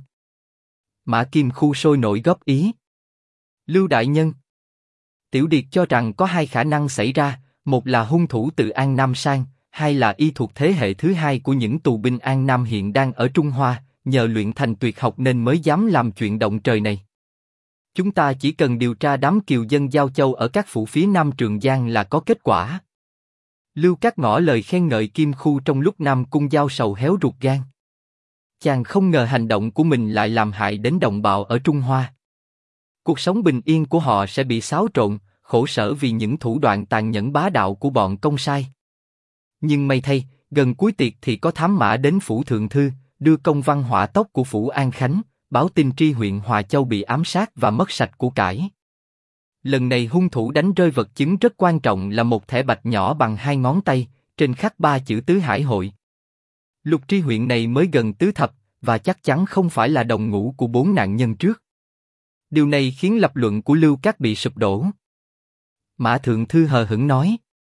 Mã Kim Khu sôi nổi góp ý. Lưu đại nhân, Tiểu Điệt cho rằng có hai khả năng xảy ra, một là hung thủ từ An Nam sang, hai là y thuộc thế hệ thứ hai của những tù binh An Nam hiện đang ở Trung Hoa, nhờ luyện thành tuyệt học nên mới dám làm chuyện động trời này. Chúng ta chỉ cần điều tra đám kiều dân Giao Châu ở các phủ phía Nam Trường Giang là có kết quả. Lưu Cát ngỏ lời khen ngợi Kim Khu trong lúc Nam Cung Giao sầu héo ruột gan. Chàng không ngờ hành động của mình lại làm hại đến đồng bào ở Trung Hoa. Cuộc sống bình yên của họ sẽ bị xáo trộn, khổ sở vì những thủ đoạn tàn nhẫn bá đạo của bọn công sai. Nhưng may thay, gần cuối tiệc thì có thám mã đến phủ thượng thư, đưa công văn hỏa tốc của phủ An Khánh, báo tin tri huyện Hòa Châu bị ám sát và mất sạch của cải. Lần này hung thủ đánh rơi vật chứng rất quan trọng là một thẻ bạch nhỏ bằng 2 ngón tay, trên khắc 3 chữ Tứ Hải Hội. Lục tri huyện này mới gần tứ thập, và chắc chắn không phải là đồng ngũ của 4 nạn nhân trước. Điều này khiến lập luận của Lưu Cát bị sụp đổ. Mã thượng thư hờ hững nói: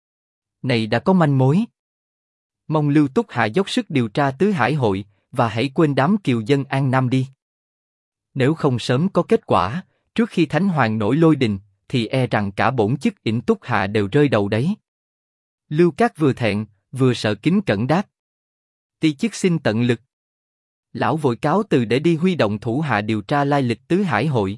Này đã có manh mối. Mong Lưu Túc Hạ dốc sức điều tra Tứ Hải Hội, và hãy quên đám kiều dân An Nam đi. Nếu không sớm có kết quả, trước khi Thánh Hoàng nổi lôi đình, thì e rằng cả bổn chức ỉn Túc Hạ đều rơi đầu đấy. Lưu Cát vừa thẹn, vừa sợ kính cẩn đáp: Ti chức xin tận lực. Lão vội cáo từ để đi huy động thủ hạ điều tra lai lịch Tứ Hải Hội.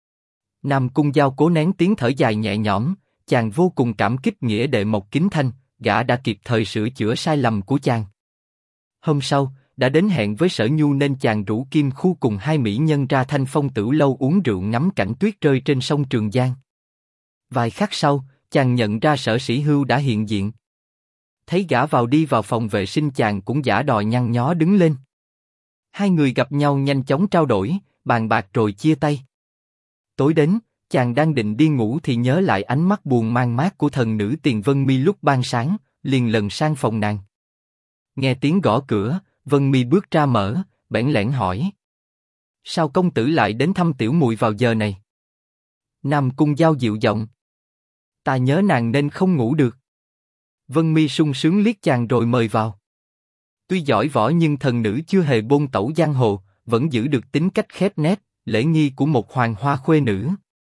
Nam Cung Giao cố nén tiếng thở dài nhẹ nhõm, chàng vô cùng cảm kích nghĩa đệ Mộc Kính Thanh, gã đã kịp thời sửa chữa sai lầm của chàng. Hôm sau, đã đến hẹn với Sở Nhu nên chàng rủ Kim Khu cùng 2 mỹ nhân ra Thanh Phong Tửu Lâu uống rượu ngắm cảnh tuyết rơi trên sông Trường Giang. Vài khắc sau, chàng nhận ra Sở Sĩ Hưu đã hiện diện. Thấy gã đi vào phòng vệ sinh, chàng cũng giả đò nhăn nhó đứng lên. Hai người gặp nhau nhanh chóng trao đổi, bàn bạc rồi chia tay. Tối đến, chàng đang định đi ngủ thì nhớ lại ánh mắt buồn man mác của thần nữ Tiền Vân Mi lúc ban sáng, liền lần sang phòng nàng. Nghe tiếng gõ cửa, Vân Mi bước ra mở, bẽn lẽn hỏi: Sao công tử lại đến thăm tiểu muội vào giờ này? Nam Cung Giao dịu giọng: Ta nhớ nàng nên không ngủ được. Vân Mi sung sướng liếc chàng rồi mời vào. Tuy giỏi võ nhưng thần nữ chưa hề bôn tẩu giang hồ, vẫn giữ được tính cách khép nép, lễ nghi của một hoàng hoa khuê nữ.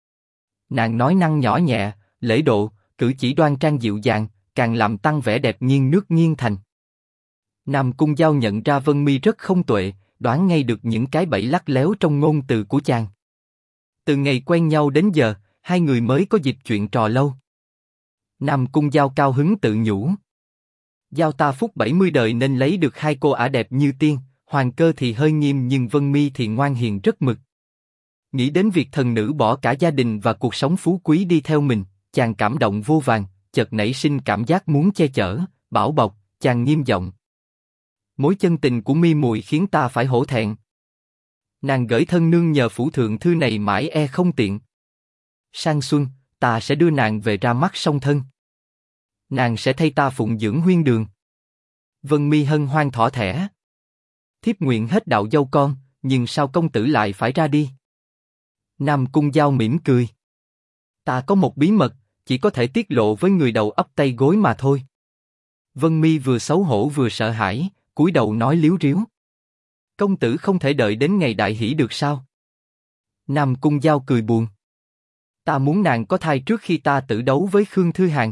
Nàng nói năng nhỏ nhẹ, lễ độ, cử chỉ đoan trang dịu dàng, càng làm tăng vẻ đẹp nghiêng nước nghiêng thành. Nam Cung Giao nhận ra Vân Mi rất không tuệ, đoán ngay được những cái bẫy lắt léo trong ngôn từ của chàng. Từ ngày quen nhau đến giờ, hai người mới có dịp chuyện trò lâu. Nam Cung Giao cao hứng tự nhủ: Giao ta phúc 70 đời nên lấy được 2 cô ả đẹp như tiên, Hoàng Cơ thì hơi nghiêm nhưng Vân Mi thì ngoan hiền rất mực. Nghĩ đến việc thần nữ bỏ cả gia đình và cuộc sống phú quý đi theo mình, chàng cảm động vô vàn, chợt nảy sinh cảm giác muốn che chở, bảo bọc, chàng nghiêm giọng: Mối chân tình của Mi muội khiến ta phải hổ thẹn. Nàng gửi thân nương nhờ phủ thượng thư này mãi e không tiện. Sang xuân, ta sẽ đưa nàng về ra mắt song thân. Nàng sẽ thay ta phụng dưỡng huyên đường. Vân Mi hân hoan thỏ thẻ: Thiếp nguyện hết đạo dâu con, nhưng sao công tử lại phải ra đi? Nam Cung Giao mỉm cười: Ta có một bí mật, chỉ có thể tiết lộ với người đầu ấp tay gối mà thôi. Vân Mi vừa xấu hổ vừa sợ hãi, cúi đầu nói líu ríu: Công tử không thể đợi đến ngày đại hỷ được sao? Nam Cung Giao cười buồn: Ta muốn nàng có thai trước khi ta tử đấu với Khương Thư Hàn.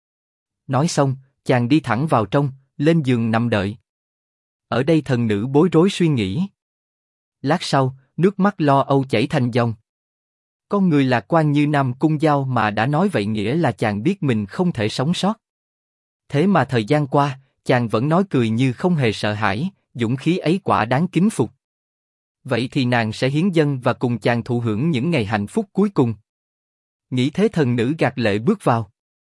Nói xong, chàng đi thẳng vào trong, lên giường nằm đợi. Ở đây thần nữ bối rối suy nghĩ. Lát sau, nước mắt lo âu chảy thành dòng. Con người lạc quan như Nam Cung Giao mà đã nói vậy nghĩa là chàng biết mình không thể sống sót. Thế mà thời gian qua, chàng vẫn nói cười như không hề sợ hãi, dũng khí ấy quả đáng kính phục. Vậy thì nàng sẽ hiến dâng và cùng chàng thụ hưởng những ngày hạnh phúc cuối cùng. Nghĩ thế thần nữ gạt lệ bước vào.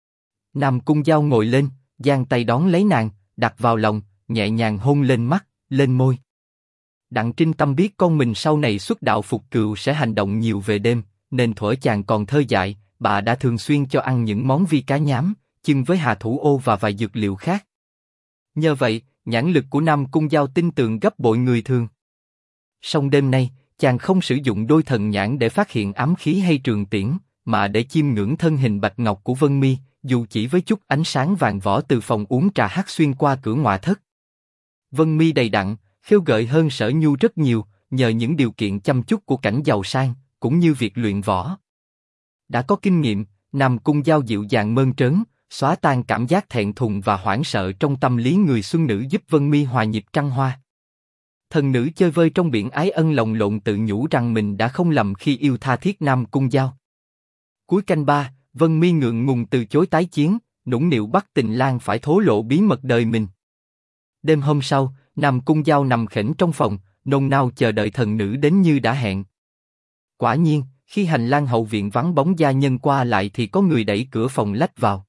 Nam Cung Giao ngồi lên, giang tay đón lấy nàng, đặt vào lòng, nhẹ nhàng hôn lên mắt, lên môi. Đặng Trinh Tâm biết con mình sau này xuất đạo phục cừu sẽ hành động nhiều về đêm, nên thuở chàng còn thơ dại, bà đã thường xuyên cho ăn những món vi cá nhám, chưng với hà thủ ô và vài dược liệu khác. Nhờ vậy, nhãn lực của Nam Cung Giao tinh tường gấp bội người thường. Song đêm nay, chàng không sử dụng đôi thần nhãn để phát hiện ám khí hay trường tiễn, mà để chiêm ngưỡng thân hình bạch ngọc của Vân Mi, dù chỉ với chút ánh sáng vàng võ từ phòng uống trà hắt xuyên qua cửa ngoại thất. Vân Mi đầy đặn, khêu gợi hơn Sở Nhu rất nhiều, nhờ những điều kiện chăm chút của cảnh giàu sang, cũng như việc luyện võ. Đã có kinh nghiệm, Nam Cung Giao dịu dàng mơn trớn, xóa tan cảm giác thẹn thùng và hoảng sợ trong tâm lý người xuân nữ, giúp Vân Mi hòa nhịp trăng hoa. Thần nữ chơi vơi trong biển ái ân, lồng lộn tự nhủ rằng mình đã không lầm khi yêu tha thiết Nam Cung Giao. Cuối canh 3, Vân Mi ngượng ngùng từ chối tái chiến, nũng nịu bắt Tình Lang phải thổ lộ bí mật đời mình. Đêm hôm sau, Nam Cung Giao nằm khểnh trong phòng, nôn nao chờ đợi thần nữ đến như đã hẹn. Quả nhiên, khi hành lang hậu viện vắng bóng gia nhân qua lại thì có người đẩy cửa phòng lách vào.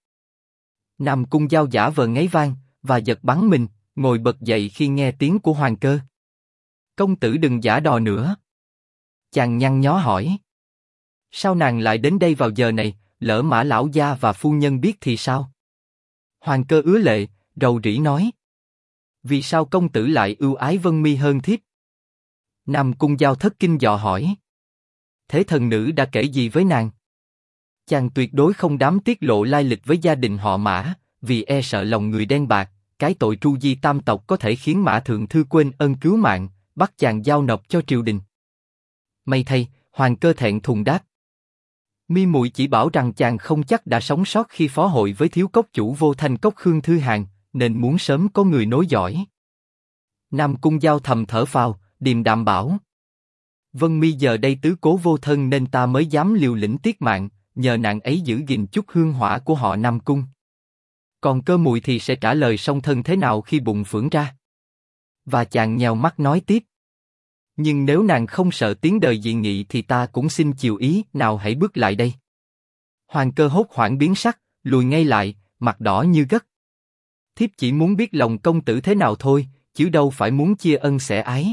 Nam Cung Giao giả vờ ngáy vang và giật bắn mình, ngồi bật dậy khi nghe tiếng của Hoàng Cơ. Công tử đừng giả đò nữa. Chàng nhăn nhó hỏi. Sao nàng lại đến đây vào giờ này, lỡ Mã lão gia và phu nhân biết thì sao? Hoàng Cơ ứa lệ, rầu rĩ nói. Vì sao công tử lại ưu ái Vân Mi hơn thiếp? Nam Cung Giao thất kinh dò hỏi. Thế thần nữ đã kể gì với nàng? Chàng tuyệt đối không dám tiết lộ lai lịch với gia đình họ Mã, vì e sợ lòng người đen bạc, cái tội tru di tam tộc có thể khiến Mã thượng thư quên ơn cứu mạng, bắt chàng giao nộp cho triều đình. May thay, Hoàng Cơ thẹn thùng đáp. Mi muội chỉ bảo rằng chàng không chắc đã sống sót khi phó hội với thiếu cốc chủ Vô Thanh Cốc Khương Thư Hàn, nên muốn sớm có người nối dõi. Nam Cung Giao thầm thở phào, điềm đạm bảo. Vân Mi giờ đây tứ cố vô thân nên ta mới dám liều lĩnh tiết mạng, nhờ nàng ấy giữ gìn chút hương hỏa của họ Nam Cung. Còn Cơ muội thì sẽ trả lời song thân thế nào khi bụng phưởng ra? Và chàng nhèo mắt nói tiếp. Nhưng nếu nàng không sợ tiếng đời dị nghị thì ta cũng xin chiều ý, nào hãy bước lại đây. Hoàng Cơ hốt hoảng biến sắc, lùi ngay lại, mặt đỏ như gấc. Thiếp chỉ muốn biết lòng công tử thế nào thôi, chứ đâu phải muốn chia ân sẻ ái.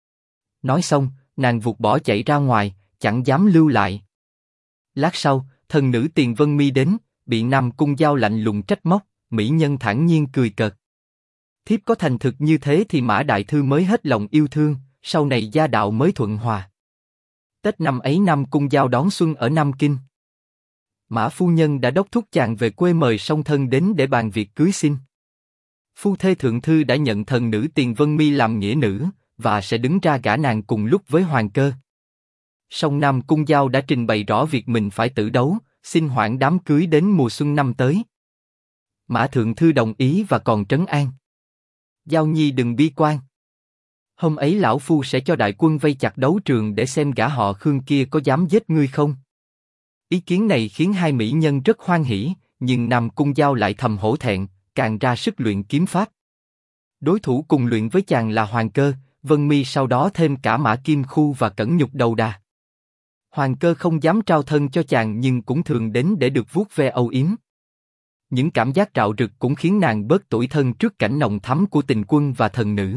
Nói xong, nàng vụt bỏ chạy ra ngoài, chẳng dám lưu lại. Lát sau, thần nữ Tiền Vân Mi đến, bị Nam Cung Giao lạnh lùng trách móc, mỹ nhân thản nhiên cười cợt. Thiếp có thành thực như thế thì Mã đại thư mới hết lòng yêu thương, sau này gia đạo mới thuận hòa. Tết năm ấy Nam Cung Giao đón xuân ở Nam Kinh. Mã phu nhân đã đốc thúc chàng về quê mời song thân đến để bàn việc cưới xin. Phu thê thượng thư đã nhận thần nữ Tiền Vân Mi làm nghĩa nữ và sẽ đứng ra gả nàng cùng lúc với Hoàng Cơ. Song Nam Cung Giao đã trình bày rõ việc mình phải tử đấu, xin hoãn đám cưới đến mùa xuân năm tới. Mã thượng thư đồng ý và còn trấn an. Giao nhi đừng bi quan. Hôm ấy lão phu sẽ cho đại quân vây chặt đấu trường để xem gã họ Khương kia có dám giết ngươi không. Ý kiến này khiến hai mỹ nhân rất hoan hỉ, nhưng Nam Cung Giao lại thầm hổ thẹn, càng ra sức luyện kiếm pháp. Đối thủ cùng luyện với chàng là Hoàng Cơ, Vân Mi sau đó thêm cả Mã Kim Khu và Cẩn Nhục đầu đà. Hoàng Cơ không dám trao thân cho chàng nhưng cũng thường đến để được vuốt ve âu yếm. Những cảm giác rạo rực cũng khiến nàng bớt tủi thân trước cảnh nồng thắm của tình quân và thần nữ.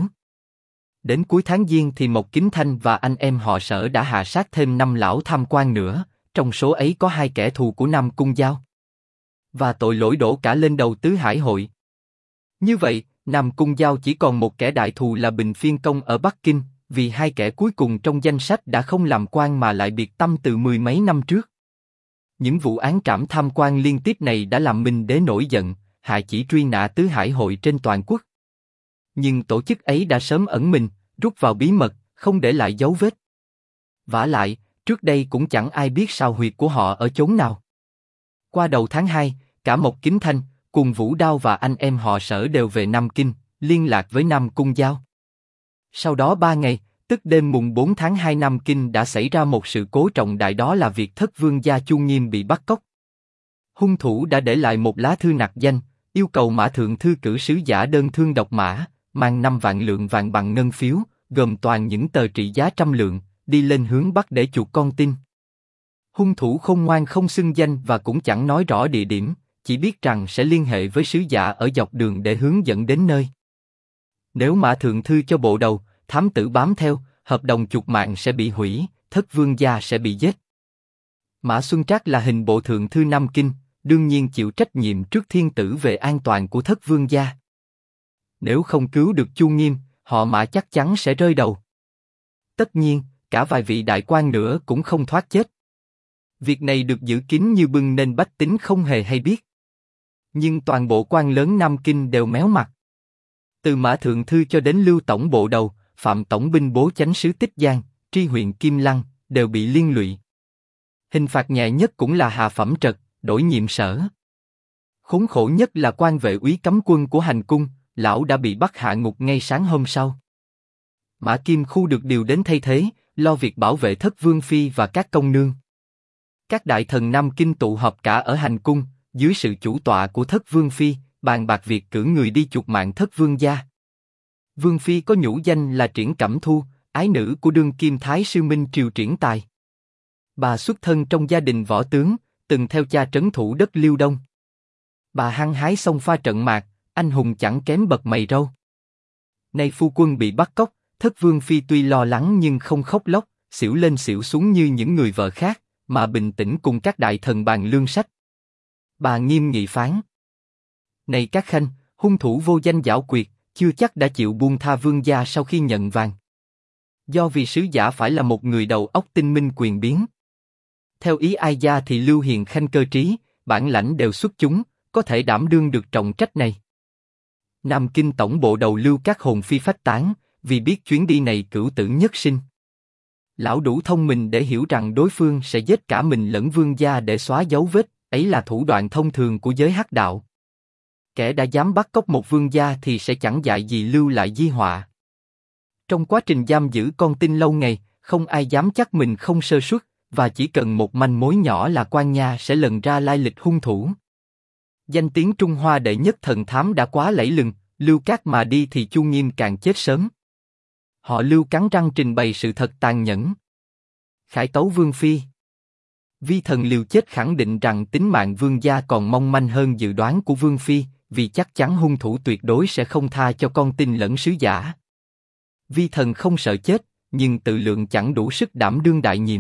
Đến cuối tháng Giêng thì Mộc Kính Thanh và anh em họ Sở đã hạ sát thêm 5 lão tham quan nữa, trong số ấy có 2 kẻ thù của Nam Cung Giao. Và tội lỗi đổ cả lên đầu Tứ Hải hội. Như vậy, Nam Cung Giao chỉ còn một kẻ đại thù là Bình Phiên Công ở Bắc Kinh, vì 2 kẻ cuối cùng trong danh sách đã không làm quan mà lại biệt tâm từ 10 mấy năm trước. Những vụ án trảm tham quan liên tiếp này đã làm Minh Đế nổi giận, hạ chỉ truy nã Tứ Hải hội trên toàn quốc. Nhưng tổ chức ấy đã sớm ẩn mình, rút vào bí mật, không để lại dấu vết. Vả lại, trước đây cũng chẳng ai biết sao huyệt của họ ở chốn nào. Qua đầu tháng 2, cả Mộc Kính Thanh, cùng Vũ Đao và anh em họ Sở đều về Nam Kinh, liên lạc với Nam Cung Giao. Sau đó 3 ngày, tức đêm mùng 4 tháng 2 Nam Kinh đã xảy ra một sự cố trọng đại, đó là việc thất vương gia Chu Nghiêm bị bắt cóc. Hung thủ đã để lại một lá thư nặc danh, yêu cầu Mã thượng thư cử sứ giả đơn thương độc mã, mang 5 vạn lượng vàng bằng ngân phiếu, gồm toàn những tờ trị giá 100 lượng, đi lên hướng Bắc để chuộc con tin. Hung thủ không ngoan không xưng danh và cũng chẳng nói rõ địa điểm, chỉ biết rằng sẽ liên hệ với sứ giả ở dọc đường để hướng dẫn đến nơi. Nếu Mã Thượng Thư cho bộ đầu, thám tử bám theo, hợp đồng chuộc mạng sẽ bị hủy, Thất Vương gia sẽ bị giết. Mã Xuân Trác là hình bộ thượng thư Nam Kinh, đương nhiên chịu trách nhiệm trước thiên tử về an toàn của Thất Vương gia. Nếu không cứu được Chu Nghiêm, họ Mã chắc chắn sẽ rơi đầu. Tất nhiên, cả vài vị đại quan nữa cũng không thoát chết. Việc này được giữ kín như bưng nên bách tính không hề hay biết. Nhưng toàn bộ quan lớn Nam Kinh đều méo mặt. Từ Mã Thượng Thư cho đến Lưu Tổng bộ đầu, Phạm Tổng binh bố chánh sứ Tích Giang, tri huyện Kim Lăng, đều bị liên lụy. Hình phạt nhẹ nhất cũng là hạ phẩm trật, đổi nhiệm sở. Khốn khổ nhất là quan vệ úy cấm quân của hành cung, lão đã bị bắt hạ ngục ngay sáng hôm sau. Mã Kim Khu được điều đến thay thế, lo việc bảo vệ Thất Vương phi và các công nương. Các đại thần Nam Kinh tụ họp cả ở hành cung, dưới sự chủ tọa của Thất Vương phi, bàn bạc việc cử người đi chuộc mạng Thất Vương gia. Vương phi có nhũ danh là Triển Cẩm Thu, ái nữ của đương kim thái sư Minh Triều Triển Tài. Bà xuất thân trong gia đình võ tướng, từng theo cha trấn thủ đất Liêu Đông. Bà hăng hái xông pha trận mạc, anh hùng chẳng kém bậc mày râu. Nay phu quân bị bắt cóc, Thất Vương phi tuy lo lắng nhưng không khóc lóc, xỉu lên xỉu xuống như những người vợ khác, mà bình tĩnh cùng các đại thần bàn lương sách. Bà nghiêm nghị phán: này các khanh, hung thủ vô danh giảo quyệt, chưa chắc đã chịu buông tha vương gia sau khi nhận vàng. Do vì sứ giả phải là một người đầu óc tinh minh quyền biến. Theo ý ai gia thì Lưu Hiền Khanh cơ trí, bản lãnh đều xuất chúng, có thể đảm đương được trọng trách này. Nam Kinh tổng bộ đầu Lưu các hồn phi phách tán, vì biết chuyến đi này cửu tử nhất sinh. Lão đủ thông minh để hiểu rằng đối phương sẽ giết cả mình lẫn vương gia để xóa dấu vết, ấy là thủ đoạn thông thường của giới hắc đạo. Kẻ đã dám bắt cóc một vương gia thì sẽ chẳng dại gì lưu lại di họa. Trong quá trình giam giữ con tin lâu ngày, không ai dám chắc mình không sơ suất, và chỉ cần một manh mối nhỏ là quan nha sẽ lần ra lai lịch hung thủ. Danh tiếng Trung Hoa đệ nhất thần thám đã quá lẫy lừng, Lưu Cát mà đi thì Chu Nghiêm càng chết sớm. Họ Lưu cắn răng trình bày sự thật tàn nhẫn. Khải tấu vương phi. Vi thần liều chết khẳng định rằng tính mạng vương gia còn mong manh hơn dự đoán của vương phi, vì chắc chắn hung thủ tuyệt đối sẽ không tha cho con tin lẫn sứ giả. Vi thần không sợ chết, nhưng tự lượng chẳng đủ sức đảm đương đại nhiệm.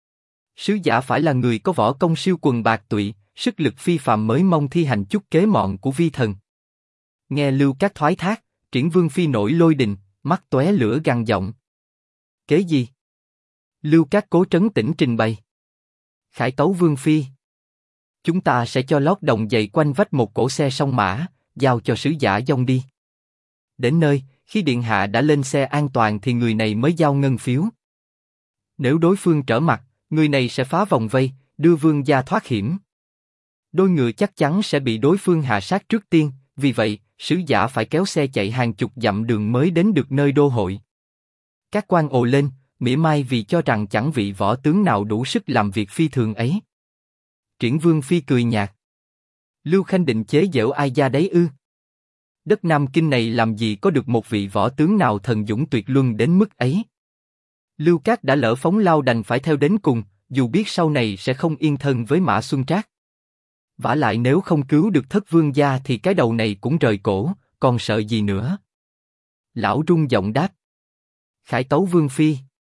Sứ giả phải là người có võ công siêu quần bạc tụy, sức lực phi phàm mới mong thi hành chút kế mọn của vi thần. Nghe Lưu Cát thoái thác, Triển Vương phi nổi lôi đình, mắt tóe lửa gằn giọng. Kế gì? Lưu Cát cố trấn tĩnh trình bày. Khải tấu vương phi. Chúng ta sẽ cho lót đồng giày quanh vách một cỗ xe song mã, giao cho sứ giả dông đi. Đến nơi, khi điện hạ đã lên xe an toàn thì người này mới giao ngân phiếu. Nếu đối phương trở mặt, người này sẽ phá vòng vây, đưa vương gia thoát hiểm. Đôi ngựa chắc chắn sẽ bị đối phương hạ sát trước tiên, vì vậy, sứ giả phải kéo xe chạy hàng chục dặm đường mới đến được nơi đô hội. Các quan ồ lên, mỉa mai vì cho rằng chẳng vị võ tướng nào đủ sức làm việc phi thường ấy. Triển Vương phi cười nhạt. Lưu Khanh định chế giễu ai gia đấy ư? Đất Nam Kinh này làm gì có được một vị võ tướng nào thần dũng tuyệt luân đến mức ấy? Lưu Cát đã lỡ phóng lao đành phải theo đến cùng, dù biết sau này sẽ không yên thân với Mã Xuân Trác. Vả lại nếu không cứu được Thất Vương gia thì cái đầu này cũng rời cổ, còn sợ gì nữa? Lão rung giọng đáp. Khải tấu vương phi.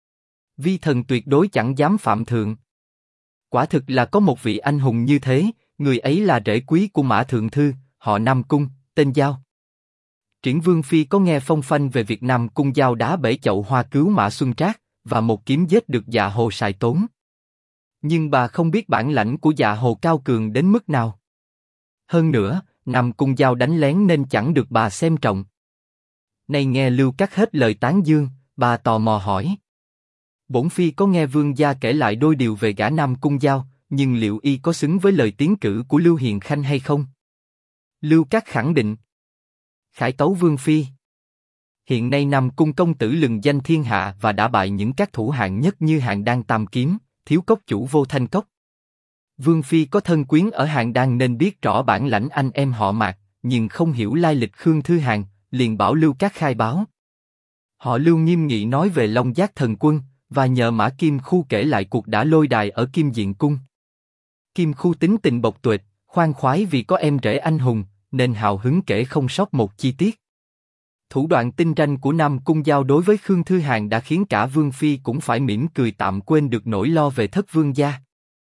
Vi thần tuyệt đối chẳng dám phạm thượng. Quả thực là có một vị anh hùng như thế, người ấy là rể quý của Mã Thượng Thư, họ Nam Cung, tên Giao. Triển Vương phi có nghe phong phanh về việc Nam Cung Giao đá bể chậu hoa cứu Mã Xuân Trác và một kiếm giết được Dạ Hồ Sài Tốn. Nhưng bà không biết bản lãnh của Dạ Hồ cao cường đến mức nào. Hơn nữa, Nam Cung Giao đánh lén nên chẳng được bà xem trọng. Nay nghe Lưu Cát hết lời tán dương, bà tò mò hỏi. Bổn phi có nghe vương gia kể lại đôi điều về gã Nam Cung Giao, nhưng liệu y có xứng với lời tiến cử của Lưu Hiền Khanh hay không? Lưu Cát khẳng định. Khải tấu vương phi. Hiện nay Nam Cung công tử lừng danh thiên hạ và đã bại những các thủ hạng nhất như Hạng Đan Tam Kiếm, Thiếu Cốc chủ Vô Thanh Cốc. Vương phi có thân quyến ở Hạng Đan nên biết rõ bản lãnh anh em họ Mạc, nhưng không hiểu lai lịch Khương Thư Hàn, liền bảo Lưu Cát khai báo. Họ Lưu nghiêm nghị nói về Long Giác thần quân, và nhờ Mã Kim Khu kể lại cuộc đả lôi đài ở Kim Diện Cung. Kim Khu tính tình bộc tuệt, khoan khoái vì có em rể anh hùng, nên hào hứng kể không sót một chi tiết. Thủ đoạn tinh ranh của Nam Cung Giao đối với Khương Thư Hàn đã khiến cả Vương Phi cũng phải mỉm cười tạm quên được nỗi lo về thất vương gia.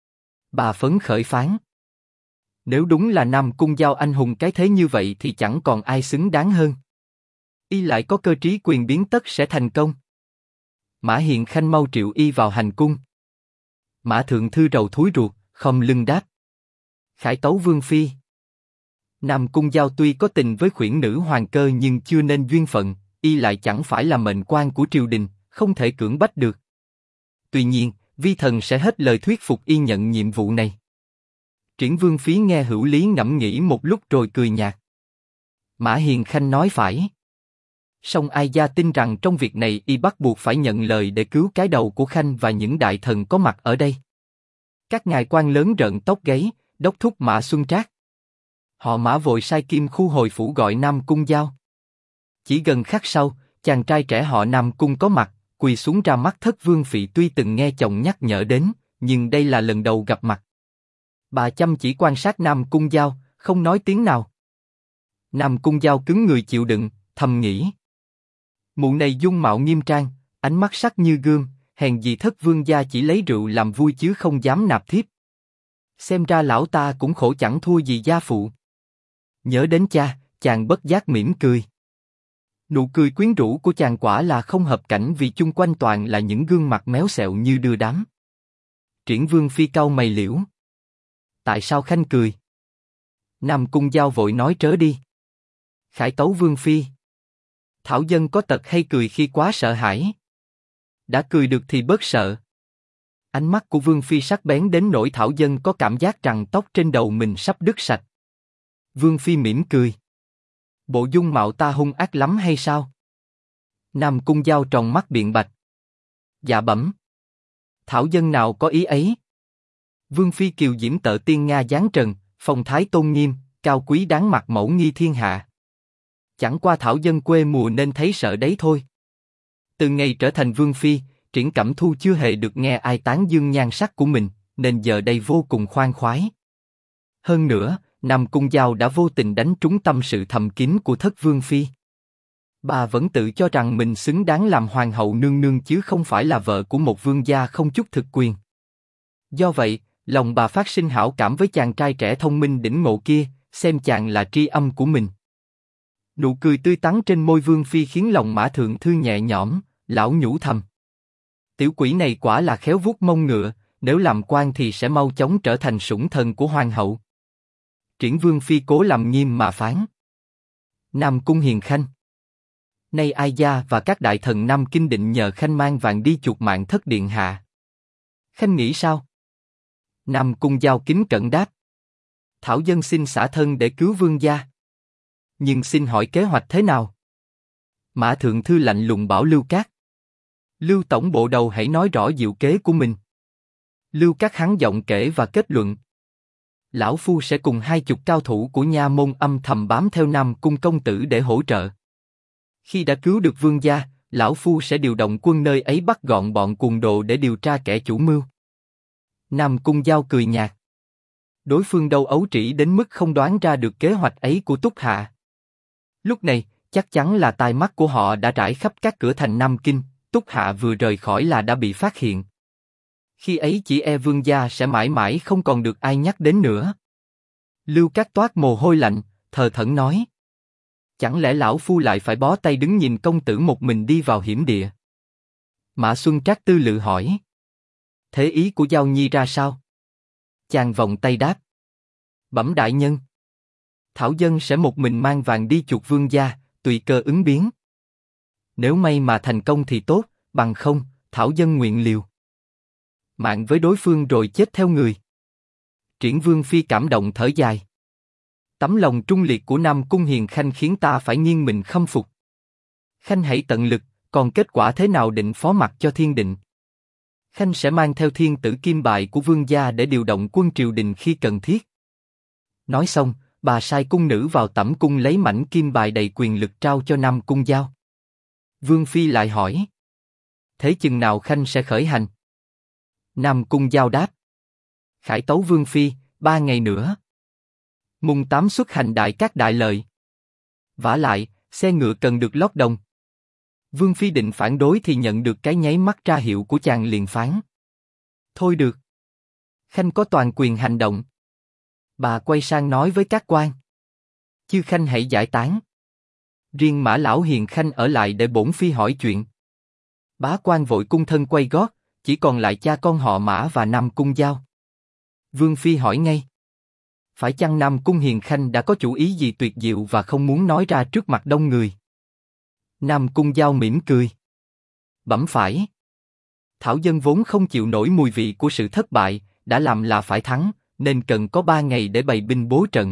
Bà phấn khởi phán: nếu đúng là Nam Cung Giao anh hùng cái thế như vậy thì chẳng còn ai xứng đáng hơn. Y lại có cơ trí quyền biến tất sẽ thành công. Mã Hiền Khanh mau triệu y vào hành cung. Mã Thượng Thư rầu thúi ruột, khom lưng đáp: khải tấu Vương Phi. Nam Cung Giao tuy có tình với khuyển nữ hoàng cơ nhưng chưa nên duyên phận, y lại chẳng phải là mệnh quan của triều đình, không thể cưỡng bách được. Tuy nhiên, vi thần sẽ hết lời thuyết phục y nhận nhiệm vụ này. Triển Vương Phí nghe Hữu Lý ngẫm nghĩ một lúc rồi cười nhạt. Mã Hiền Khanh nói phải. Song Ai Gia tin rằng trong việc này y bắt buộc phải nhận lời để cứu cái đầu của Khanh và những đại thần có mặt ở đây. Các ngài quan lớn rợn tóc gáy, đốc thúc Mã Xuân Trác. Họ Mã vội sai Kim Khu hồi phủ gọi Nam Cung Giao. Chỉ gần khắc sau, chàng trai trẻ họ Nam Cung có mặt, quỳ xuống ra mắt thất vương phị tuy từng nghe chồng nhắc nhở đến, nhưng đây là lần đầu gặp mặt. Bà chăm chỉ quan sát Nam Cung Giao, không nói tiếng nào. Nam Cung Giao cứng người chịu đựng, thầm nghĩ: mụ này dung mạo nghiêm trang, ánh mắt sắc như gươm, hèn gì thất vương gia chỉ lấy rượu làm vui chứ không dám nạp thiếp. Xem ra lão ta cũng khổ chẳng thua gì gia phụ. Nhớ đến cha, chàng bất giác mỉm cười. Nụ cười quyến rũ của chàng quả là không hợp cảnh vì chung quanh toàn là những gương mặt méo xẹo như đưa đám. Triển Vương Phi cau mày liễu. Tại sao Khanh cười? Nam Cung Giao vội nói trớ đi. Khải tấu Vương Phi. Thảo dân có tật hay cười khi quá sợ hãi. Đã cười được thì bớt sợ. Ánh mắt của Vương Phi sắc bén đến nỗi Thảo dân có cảm giác rằng tóc trên đầu mình sắp đứt sạch. Vương Phi mỉm cười. Bộ dung mạo ta hung ác lắm hay sao? Nam Cung Giao tròn mắt biện bạch. Dạ bẩm. Thảo dân nào có ý ấy. Vương Phi kiều diễm tợ tiên nga dáng trần, phong thái tôn nghiêm, cao quý đáng mặt mẫu nghi thiên hạ. Chẳng qua Thảo dân quê mùa nên thấy sợ đấy thôi. Từ ngày trở thành Vương Phi, Triển Cẩm Thu chưa hề được nghe ai tán dương nhan sắc của mình, nên giờ đây vô cùng khoan khoái. Hơn nữa, Nam Cung Giao đã vô tình đánh trúng tâm sự thầm kín của thất Vương Phi. Bà vẫn tự cho rằng mình xứng đáng làm hoàng hậu nương nương chứ không phải là vợ của một vương gia không chút thực quyền. Do vậy, lòng bà phát sinh hảo cảm với chàng trai trẻ thông minh đỉnh ngộ kia, xem chàng là tri âm của mình. Nụ cười tươi tắn trên môi Vương Phi khiến lòng Mã Thượng Thư nhẹ nhõm, lão nhủ thầm. Tiểu quỷ này quả là khéo vuốt mông ngựa, nếu làm quan thì sẽ mau chóng trở thành sủng thần của hoàng hậu. Triển Vương Phi cố làm nghiêm mà phán. Nam Cung Hiền Khanh. Nay Ai Gia và các đại thần Nam Kinh định nhờ Khanh mang vàng đi chuộc mạng thất điện hạ. Khanh nghĩ sao? Nam Cung Giao kính cẩn đáp. Thảo dân xin xả thân để cứu vương gia. Nhưng xin hỏi kế hoạch thế nào? Mã Thượng Thư lạnh lùng bảo Lưu Cát. Lưu tổng bộ đầu hãy nói rõ diệu kế của mình. Lưu Cát hắn giọng kể và kết luận. Lão phu sẽ cùng 20 cao thủ của nha môn âm thầm bám theo Nam Cung công tử để hỗ trợ. Khi đã cứu được vương gia, lão phu sẽ điều động quân nơi ấy bắt gọn bọn cuồng đồ để điều tra kẻ chủ mưu. Nam Cung Giao cười nhạt. Đối phương đâu ấu trĩ đến mức không đoán ra được kế hoạch ấy của Túc Hạ. Lúc này, chắc chắn là tai mắt của họ đã rải khắp các cửa thành Nam Kinh. Túc Hạ vừa rời khỏi là đã bị phát hiện. Khi ấy chỉ e vương gia sẽ mãi mãi không còn được ai nhắc đến nữa. Lưu Cát toát mồ hôi lạnh, thờ thẫn nói. Chẳng lẽ lão phu lại phải bó tay đứng nhìn công tử một mình đi vào hiểm địa? Mã Xuân Trác tư lự hỏi. Thế ý của Giao Nhi ra sao? Chàng vòng tay đáp. Bẩm đại nhân. Thảo dân sẽ một mình mang vàng đi chuộc vương gia, tùy cơ ứng biến. Nếu may mà thành công thì tốt, bằng không, Thảo dân nguyện liều mạng với đối phương rồi chết theo người. Triển Vương Phi cảm động thở dài. Tấm lòng trung liệt của Nam Cung Hiền Khanh khiến ta phải nghiêng mình khâm phục. Khanh hãy tận lực, còn kết quả thế nào định phó mặc cho thiên định. Khanh sẽ mang theo thiên tử kim bài của vương gia để điều động quân triều đình khi cần thiết. Nói xong, bà sai cung nữ vào tẩm cung lấy mảnh kim bài đầy quyền lực trao cho Nam Cung Giao. Vương Phi lại hỏi. thế chừng nào khanh sẽ khởi hành? Nam Cung Giao đáp. Khải tấu Vương Phi, 3 ngày nữa. Mùng 8 xuất hành đại các đại lợi. Vả lại, xe ngựa cần được lót đồng. Vương Phi định phản đối thì nhận được cái nháy mắt tra hiệu của chàng liền phán. Thôi được. Khanh có toàn quyền hành động. Bà quay sang nói với các quan. Chư Khanh hãy giải tán. Riêng Mã Lão Hiền Khanh ở lại để bổn Phi hỏi chuyện. Bá quan vội cung thân quay gót, chỉ còn lại cha con họ Mã và Nam Cung Giao. Vương Phi hỏi ngay. Phải chăng Nam Cung Hiền Khanh đã có chủ ý gì tuyệt diệu và không muốn nói ra trước mặt đông người? Nam Cung Giao mỉm cười. Bẩm phải. Thảo dân vốn không chịu nổi mùi vị của sự thất bại, đã làm là phải thắng, nên cần có 3 ngày để bày binh bố trận.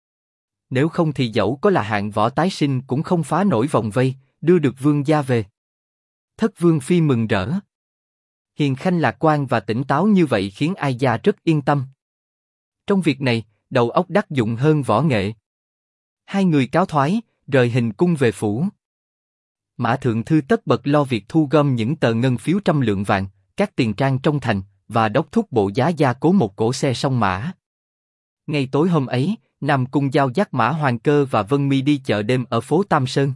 Nếu không thì dẫu có là hạng võ tái sinh cũng không phá nổi vòng vây, đưa được vương gia về. Thất Vương Phi mừng rỡ. Hiền Khanh lạc quan và tỉnh táo như vậy khiến ai gia rất yên tâm. Trong việc này, đầu óc đắc dụng hơn võ nghệ. Hai người cáo thoái, rời hình cung về phủ. Mã Thượng Thư tất bật lo việc thu gom những tờ ngân phiếu 100 lượng vàng, các tiền trang trong thành, và đốc thúc bộ giá gia cố một cỗ xe song mã. Ngay tối hôm ấy, Nam Cung Giao dắt Mã Hoàng Cơ và Vân Mi đi chợ đêm ở phố Tam Sơn.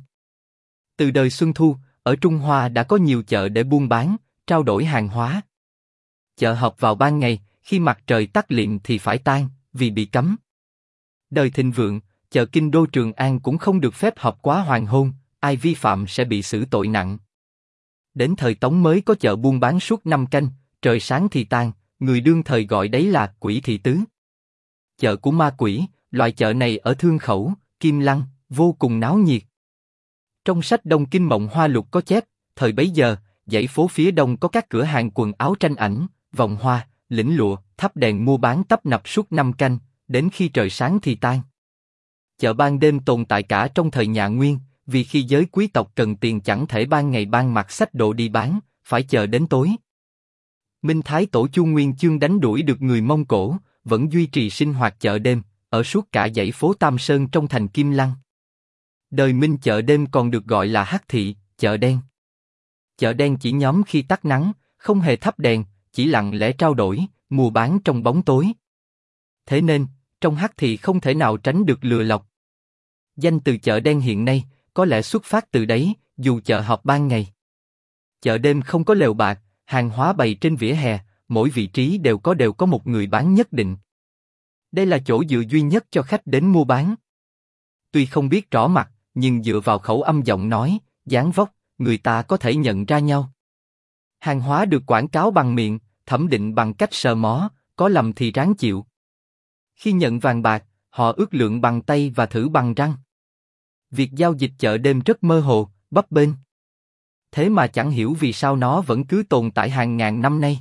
Từ đời Xuân Thu, ở Trung Hoa đã có nhiều chợ để buôn bán, trao đổi hàng hóa. Chợ họp vào ban ngày, khi mặt trời tắt liệm thì phải tan, vì bị cấm. Đời thịnh vượng, chợ kinh đô Trường An cũng không được phép họp quá hoàng hôn, ai vi phạm sẽ bị xử tội nặng. Đến thời Tống mới có chợ buôn bán suốt 5 canh, trời sáng thì tan, người đương thời gọi đấy là quỷ thị tứ. Chợ của ma quỷ, loại chợ này ở Thương Khẩu, Kim Lăng, vô cùng náo nhiệt. Trong sách Đông Kinh Mộng Hoa Lục có chép, thời bấy giờ, dãy phố phía đông có các cửa hàng quần áo tranh ảnh, vòng hoa, lĩnh lụa, thắp đèn mua bán tấp nập suốt 5 canh, đến khi trời sáng thì tan. Chợ ban đêm tồn tại cả trong thời nhà Nguyên, vì khi giới quý tộc cần tiền chẳng thể ban ngày ban mặt xách đồ đi bán, phải chờ đến tối. Minh Thái Tổ Chu Nguyên Chương đánh đuổi được người Mông Cổ, vẫn duy trì sinh hoạt chợ đêm, ở suốt cả dãy phố Tam Sơn trong thành Kim Lăng. Đời Minh chợ đêm còn được gọi là Hắc Thị, chợ đen. Chợ đen chỉ nhóm khi tắt nắng, không hề thắp đèn, chỉ lặng lẽ trao đổi, mua bán trong bóng tối. Thế nên, trong Hắc Thị không thể nào tránh được lừa lọc. Danh từ chợ đen hiện nay, có lẽ xuất phát từ đấy, dù chợ họp ban ngày. Chợ đêm không có lều bạt, hàng hóa bày trên vỉa hè, mỗi vị trí đều có một người bán nhất định. Đây là chỗ dựa duy nhất cho khách đến mua bán. Tuy không biết rõ mặt, nhưng dựa vào khẩu âm giọng nói, dáng vóc, người ta có thể nhận ra nhau. Hàng hóa được quảng cáo bằng miệng, thẩm định bằng cách sờ mó, có lầm thì ráng chịu. Khi nhận vàng bạc, họ ước lượng bằng tay và thử bằng răng. Việc giao dịch chợ đêm rất mơ hồ, bấp bênh. Thế mà chẳng hiểu vì sao nó vẫn cứ tồn tại hàng ngàn năm nay.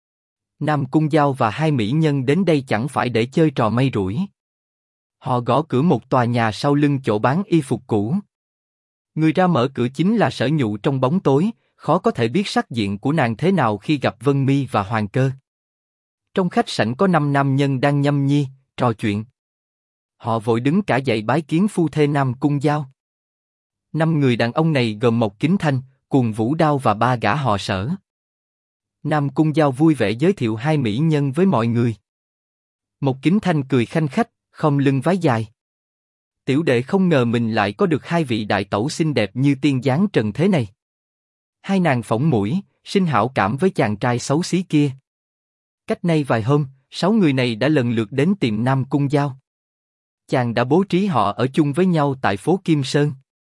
Nam Cung Giao và hai mỹ nhân đến đây chẳng phải để chơi trò may rủi. Họ gõ cửa một tòa nhà sau lưng chỗ bán y phục cũ. Người ra mở cửa chính là Sở Nhụ trong bóng tối, khó có thể biết sắc diện của nàng thế nào khi gặp Vân Mi và Hoàng Cơ. Trong khách sảnh có 5 nam nhân đang nhâm nhi, trò chuyện. Họ vội đứng cả dậy bái kiến phu thê Nam Cung Giao. 5 người đàn ông này gồm Mộc Kính Thanh, Cuồng Vũ Đao và 3 gã họ Sở. Nam Cung Giao vui vẻ giới thiệu hai mỹ nhân với mọi người. Mộc Kính Thanh cười khanh khách, khom lưng vái dài. Tiểu đệ không ngờ mình lại có được hai vị đại tẩu xinh đẹp như tiên dáng trần thế này. Hai nàng phỏng mũi, sinh hảo cảm với chàng trai xấu xí kia. Cách nay vài hôm, 6 người này đã lần lượt đến tìm Nam Cung Giao. Chàng đã bố trí họ ở chung với nhau tại phố Kim Sơn.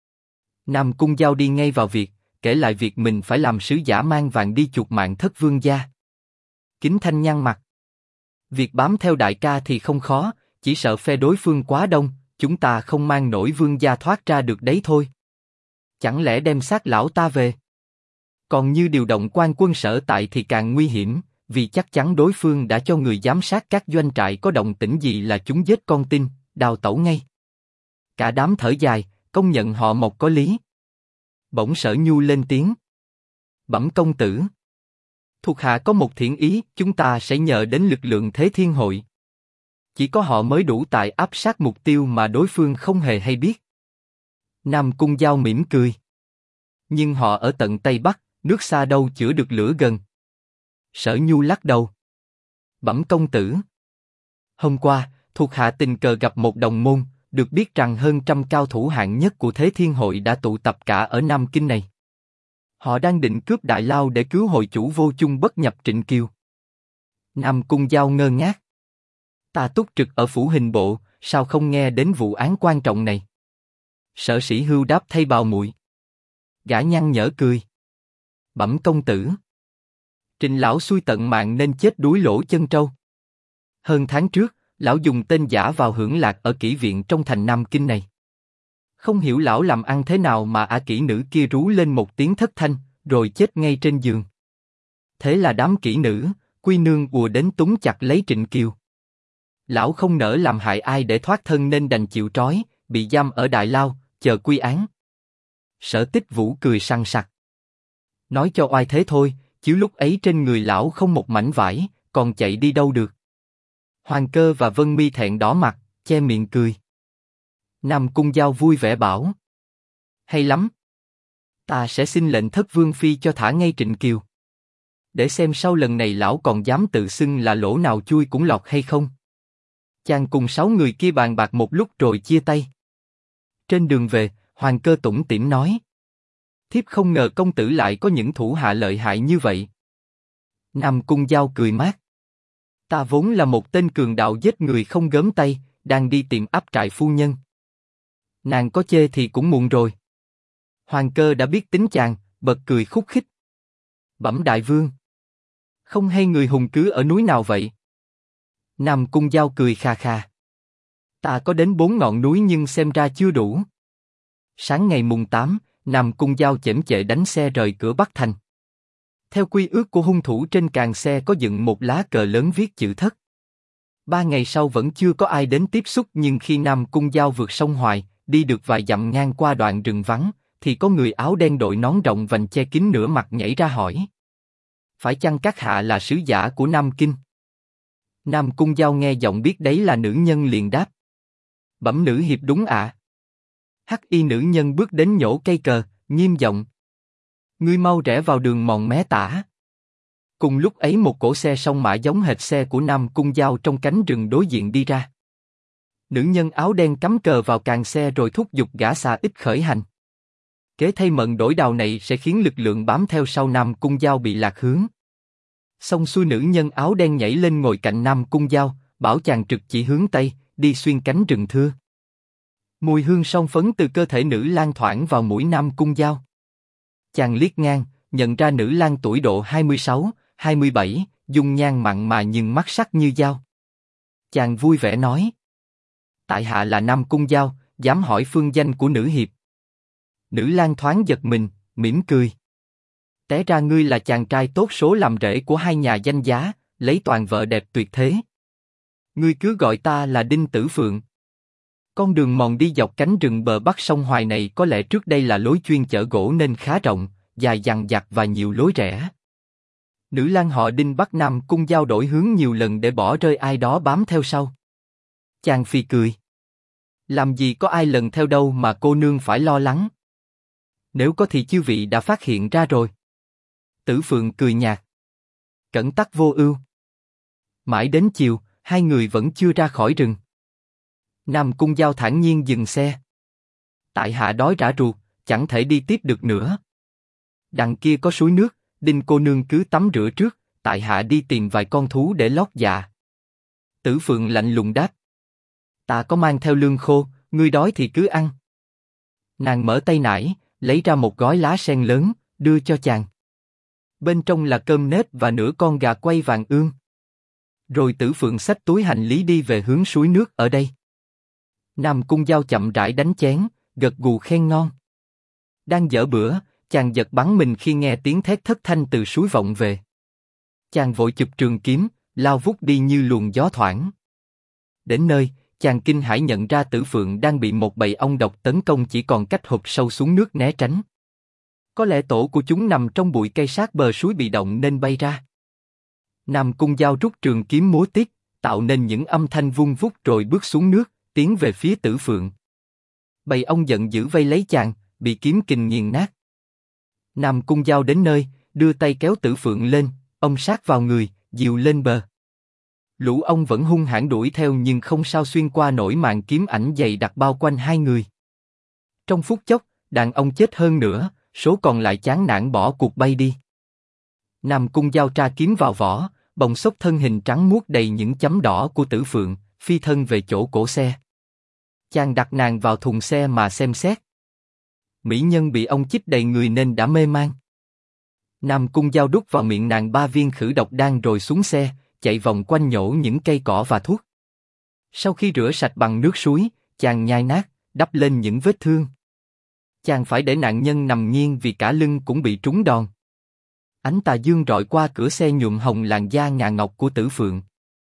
Nam Cung Giao đi ngay vào việc, kể lại việc mình phải làm sứ giả mang vàng đi chuộc mạng Thất Vương gia. Kính Thanh nhăn mặt. Việc bám theo đại ca thì không khó, chỉ sợ phe đối phương quá đông, chúng ta không mang nổi vương gia thoát ra được đấy thôi. Chẳng lẽ đem xác lão ta về? Còn như điều động quan quân sở tại thì càng nguy hiểm, vì chắc chắn đối phương đã cho người giám sát các doanh trại có động tĩnh gì là chúng giết con tin, đào tẩu ngay. Cả đám thở dài, công nhận họ Mộc có lý. Bỗng Sở Nhu lên tiếng. Bẩm công tử. Thuộc hạ có một thiện ý, chúng ta sẽ nhờ đến lực lượng Thế Thiên Hội. Chỉ có họ mới đủ tài áp sát mục tiêu mà đối phương không hề hay biết. Nam Cung Giao mỉm cười. Nhưng họ ở tận Tây Bắc, nước xa đâu chữa được lửa gần. Sở Nhu lắc đầu. Bẩm công tử. Hôm qua, thuộc hạ tình cờ gặp một đồng môn, được biết rằng hơn 100 cao thủ hạng nhất của Thế Thiên Hội đã tụ tập cả ở Nam Kinh này. Họ đang định cướp Đại Lao để cứu hội chủ Vô Chung bất nhập Trịnh Kiều. Nam Cung Giao ngơ ngác. Ta túc trực ở phủ hình bộ, sao không nghe đến vụ án quan trọng này? Sở Sĩ Hưu đáp thay bào muội. Gã nhăn nhở cười. Bẩm công tử. Trịnh lão xui tận mạng nên chết đuối lỗ chân trâu. Hơn tháng trước, lão dùng tên giả vào hưởng lạc ở kỹ viện trong thành Nam Kinh này. Không hiểu lão làm ăn thế nào mà kỹ nữ kia rú lên một tiếng thất thanh, rồi chết ngay trên giường. Thế là đám kỹ nữ, quy nương ùa đến túm chặt lấy Trịnh Kiều. Lão không nỡ làm hại ai để thoát thân nên đành chịu trói, bị giam ở Đại Lao, chờ quy án. Sở Tích Vũ cười sằng sặc. Nói cho oai thế thôi, chứ lúc ấy trên người lão không một mảnh vải, còn chạy đi đâu được. Hoàng Cơ và Vân Mi thẹn đỏ mặt, che miệng cười. Nam Cung Giao vui vẻ bảo. Hay lắm. Ta sẽ xin lệnh thất vương phi cho thả ngay Trịnh Kiều. Để xem sau lần này lão còn dám tự xưng là lỗ nào chui cũng lọt hay không. Chàng cùng 6 người kia bàn bạc một lúc rồi chia tay. Trên đường về, Hoàng Cơ tủm tỉm nói. Thiếp không ngờ công tử lại có những thủ hạ lợi hại như vậy. Nam Cung Giao cười mát. Ta vốn là một tên cường đạo giết người không gớm tay, đang đi tìm áp trại phu nhân. Nàng có chê thì cũng muộn rồi. Hoàng Cơ đã biết tính chàng, bật cười khúc khích. Bẩm đại vương. Không hay người hùng cứ ở núi nào vậy? Nam Cung Giao cười khà khà. Ta có đến 4 ngọn núi nhưng xem ra chưa đủ. Sáng ngày mùng 8, Nam Cung Giao chễm chệ đánh xe rời cửa Bắc Thành. Theo quy ước của hung thủ trên càng xe có dựng một lá cờ lớn viết chữ thất. 3 ngày sau vẫn chưa có ai đến tiếp xúc nhưng khi Nam Cung Giao vượt sông Hoài, đi được vài dặm ngang qua đoạn rừng vắng, thì có người áo đen đội nón rộng vành che kín nửa mặt nhảy ra hỏi. Phải chăng các hạ là sứ giả của Nam Kinh? Nam Cung Giao nghe giọng biết đấy là nữ nhân liền đáp. Bẩm nữ hiệp đúng ạ. Hắc y nữ nhân bước đến nhổ cây cờ, nghiêm giọng. Ngươi mau rẽ vào đường mòn mé tả. Cùng lúc ấy một cỗ xe song mã giống hệt xe của Nam Cung Giao trong cánh rừng đối diện đi ra. Nữ nhân áo đen cắm cờ vào càng xe rồi thúc giục gã xà ít khởi hành. Kế thay mận đổi đào này sẽ khiến lực lượng bám theo sau Nam Cung Giao bị lạc hướng. Xong xuôi nữ nhân áo đen nhảy lên ngồi cạnh Nam Cung Giao, bảo chàng trực chỉ hướng Tây, đi xuyên cánh rừng thưa. Mùi hương son phấn từ cơ thể nữ lang thoảng vào mũi Nam Cung Giao. Chàng liếc ngang, nhận ra nữ lang tuổi độ 26, 27, dung nhan mặn mà nhưng mắt sắc như dao. Chàng vui vẻ nói. Tại hạ là Nam Cung Giao, dám hỏi phương danh của nữ hiệp. Nữ lang thoáng giật mình, mỉm cười. Té ra ngươi là chàng trai tốt số làm rể của hai nhà danh giá, lấy toàn vợ đẹp tuyệt thế. Ngươi cứ gọi ta là Đinh Tử Phượng. Con đường mòn đi dọc cánh rừng bờ bắc sông Hoài này có lẽ trước đây là lối chuyên chở gỗ nên khá rộng, dài dằng dặc và nhiều lối rẽ. Nữ lang họ Đinh bắt Nam Cung Giao đổi hướng nhiều lần để bỏ rơi ai đó bám theo sau. Chàng phi cười. Làm gì có ai lần theo đâu mà cô nương phải lo lắng. Nếu có thì chư vị đã phát hiện ra rồi. Tử Phượng cười nhạt. Cẩn tắc vô ưu. Mãi đến chiều, hai người vẫn chưa ra khỏi rừng. Nam Cung Giao thản nhiên dừng xe. Tại hạ đói rã ruột, chẳng thể đi tiếp được nữa. Đằng kia có suối nước, Đinh cô nương cứ tắm rửa trước, tại hạ đi tìm vài con thú để lót dạ. Tử Phượng lạnh lùng đáp. Ta có mang theo lương khô, ngươi đói thì cứ ăn. Nàng mở tay nải, lấy ra một gói lá sen lớn, đưa cho chàng. Bên trong là cơm nếp và nửa con gà quay vàng ươm. Rồi Tử Phượng xách túi hành lý đi về hướng suối nước ở đây. Nam Cung Giao chậm rãi đánh chén, gật gù khen ngon. Đang dở bữa, chàng giật bắn mình khi nghe tiếng thét thất thanh từ suối vọng về. Chàng vội chụp trường kiếm, lao vút đi như luồng gió thoảng. Đến nơi, chàng kinh hãi nhận ra Tử Phượng đang bị một bầy ong độc tấn công chỉ còn cách hụp sâu xuống nước né tránh. Có lẽ tổ của chúng nằm trong bụi cây sát bờ suối bị động nên bay ra. Nam Cung Giao rút trường kiếm múa tiếp, tạo nên những âm thanh vung vút rồi bước xuống nước, tiến về phía Tử Phượng. Bầy ong giận dữ vây lấy chàng, bị kiếm kình nghiền nát. Nam Cung Giao đến nơi, đưa tay kéo Tử Phượng lên, ông sát vào người, dìu lên bờ. Lũ ong vẫn hung hãn đuổi theo nhưng không sao xuyên qua nổi màn kiếm ảnh dày đặc bao quanh hai người. Trong phút chốc, đàn ong chết hơn nữa, số còn lại chán nản bỏ cuộc bay đi. Nam Cung Giao tra kiếm vào vỏ, bồng xốc thân hình trắng muốt đầy những chấm đỏ của Tử Phượng, phi thân về chỗ cổ xe. Chàng đặt nàng vào thùng xe mà xem xét. Mỹ nhân bị ong chích đầy người nên đã mê man. Nam Cung Giao đút vào miệng nàng 3 viên khử độc đan rồi xuống xe, chạy vòng quanh nhổ những cây cỏ và thuốc. Sau khi rửa sạch bằng nước suối, chàng nhai nát, đắp lên những vết thương. Chàng phải để nạn nhân nằm nghiêng vì cả lưng cũng bị trúng đòn. Ánh tà dương rọi qua cửa xe nhuộm hồng làn da ngà ngọc của Tử Phượng.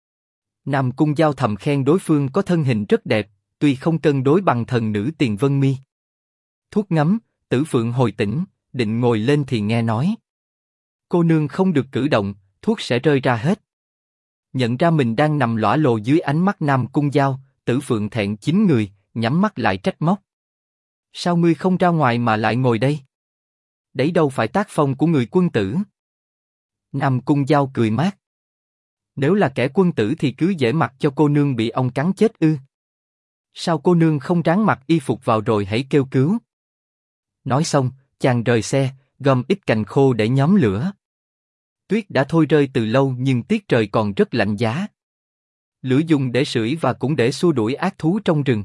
Nam Cung Giao thầm khen đối phương có thân hình rất đẹp, tuy không cân đối bằng thần nữ Tiền Vân Mi. Thuốc ngấm, Tử Phượng hồi tỉnh, định ngồi lên thì nghe nói: cô nương không được cử động, thuốc sẽ rơi ra hết. Nhận ra mình đang nằm lõa lồ dưới ánh mắt Nam Cung Giao, Tử Phượng thẹn chín người, nhắm mắt lại trách móc: sao ngươi không ra ngoài mà lại ngồi đây? Đấy đâu phải tác phong của người quân tử. Nam Cung Giao cười mát: nếu là kẻ quân tử thì cứ dễ mặc cho cô nương bị ong cắn chết ư? Sao cô nương không ráng mặc y phục vào rồi hãy kêu cứu? Nói xong, chàng rời xe, gom ít cành khô để nhóm lửa. Tuyết đã thôi rơi từ lâu nhưng tiết trời còn rất lạnh giá. Lửa dùng để sưởi và cũng để xua đuổi ác thú trong rừng.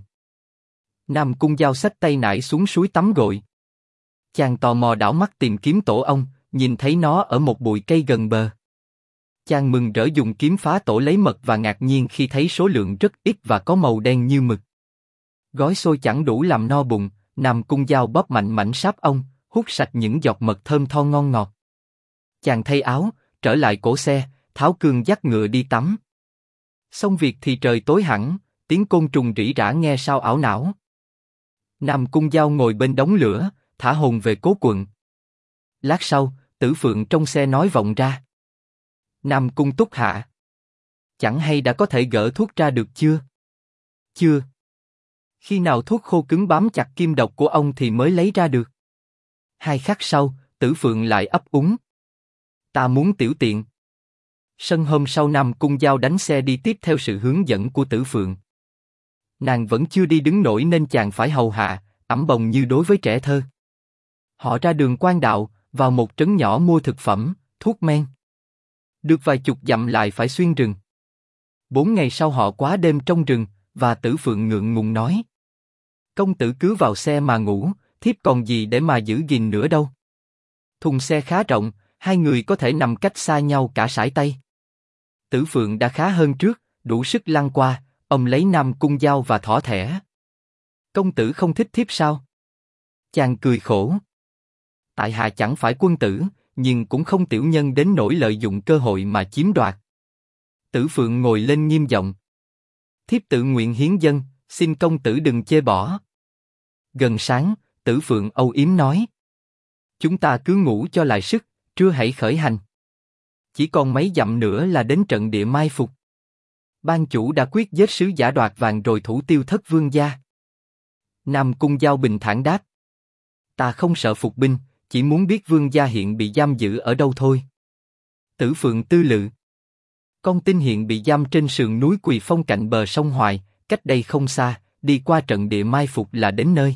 Nam Cung Giao xách tay nải xuống suối tắm gội. Chàng tò mò đảo mắt tìm kiếm tổ ong, nhìn thấy nó ở một bụi cây gần bờ. Chàng mừng rỡ dùng kiếm phá tổ lấy mật và ngạc nhiên khi thấy số lượng rất ít và có màu đen như mực. Gói xôi chẳng đủ làm no bụng, Nam Cung Giao bóp mạnh mảnh sáp ong, hút sạch những giọt mật thơm tho ngon ngọt. Chàng thay áo, trở lại cổ xe, tháo cương dắt ngựa đi tắm. Xong việc thì trời tối hẳn, tiếng côn trùng rỉ rả nghe sao ảo não. Nam Cung Giao ngồi bên đống lửa, thả hồn về cố quận. Lát sau, Tử Phượng trong xe nói vọng ra: Nam Cung Túc Hạ, chẳng hay đã có thể gỡ thuốc ra được chưa? Chưa. Khi nào thuốc khô cứng bám chặt kim độc của ông thì mới lấy ra được. 2 khắc sau, Tử Phượng lại ấp úng: ta muốn tiểu tiện. Sân hôm sau Nam Cung Giao đánh xe đi tiếp theo sự hướng dẫn của Tử Phượng. Nàng vẫn chưa đi đứng nổi nên chàng phải hầu hạ, ẵm bồng như đối với trẻ thơ. Họ ra đường quan đạo, vào một trấn nhỏ mua thực phẩm, thuốc men. Được vài chục dặm lại phải xuyên rừng. 4 ngày sau họ quá đêm trong rừng, và Tử Phượng ngượng ngùng nói: công tử cứ vào xe mà ngủ, thiếp còn gì để mà giữ gìn nữa đâu. Thùng xe khá rộng, 2 người có thể nằm cách xa nhau cả sải tay. Tử Phượng đã khá hơn trước, đủ sức lăn qua, ông lấy Nam Cung Giao và thỏ thẻ. Công tử không thích thiếp sao? Chàng cười khổ: tại hạ chẳng phải quân tử, nhưng cũng không tiểu nhân đến nỗi lợi dụng cơ hội mà chiếm đoạt. Tử Phượng ngồi lên nghiêm giọng: thiếp tự nguyện hiến dâng, xin công tử đừng chê bỏ. Gần sáng, Tử Phượng âu yếm nói: chúng ta cứ ngủ cho lại sức, trưa hãy khởi hành. Chỉ còn mấy dặm nữa là đến trận địa mai phục. Ban chủ đã quyết giết sứ giả đoạt vàng rồi thủ tiêu Thất Vương gia. Nam Cung Giao bình thản đáp: ta không sợ phục binh, chỉ muốn biết Vương gia hiện bị giam giữ ở đâu thôi. Tử Phượng tư lự: con tin hiện bị giam trên sườn núi Quỳ Phong cạnh bờ sông Hoài, cách đây không xa, đi qua trận địa mai phục là đến nơi.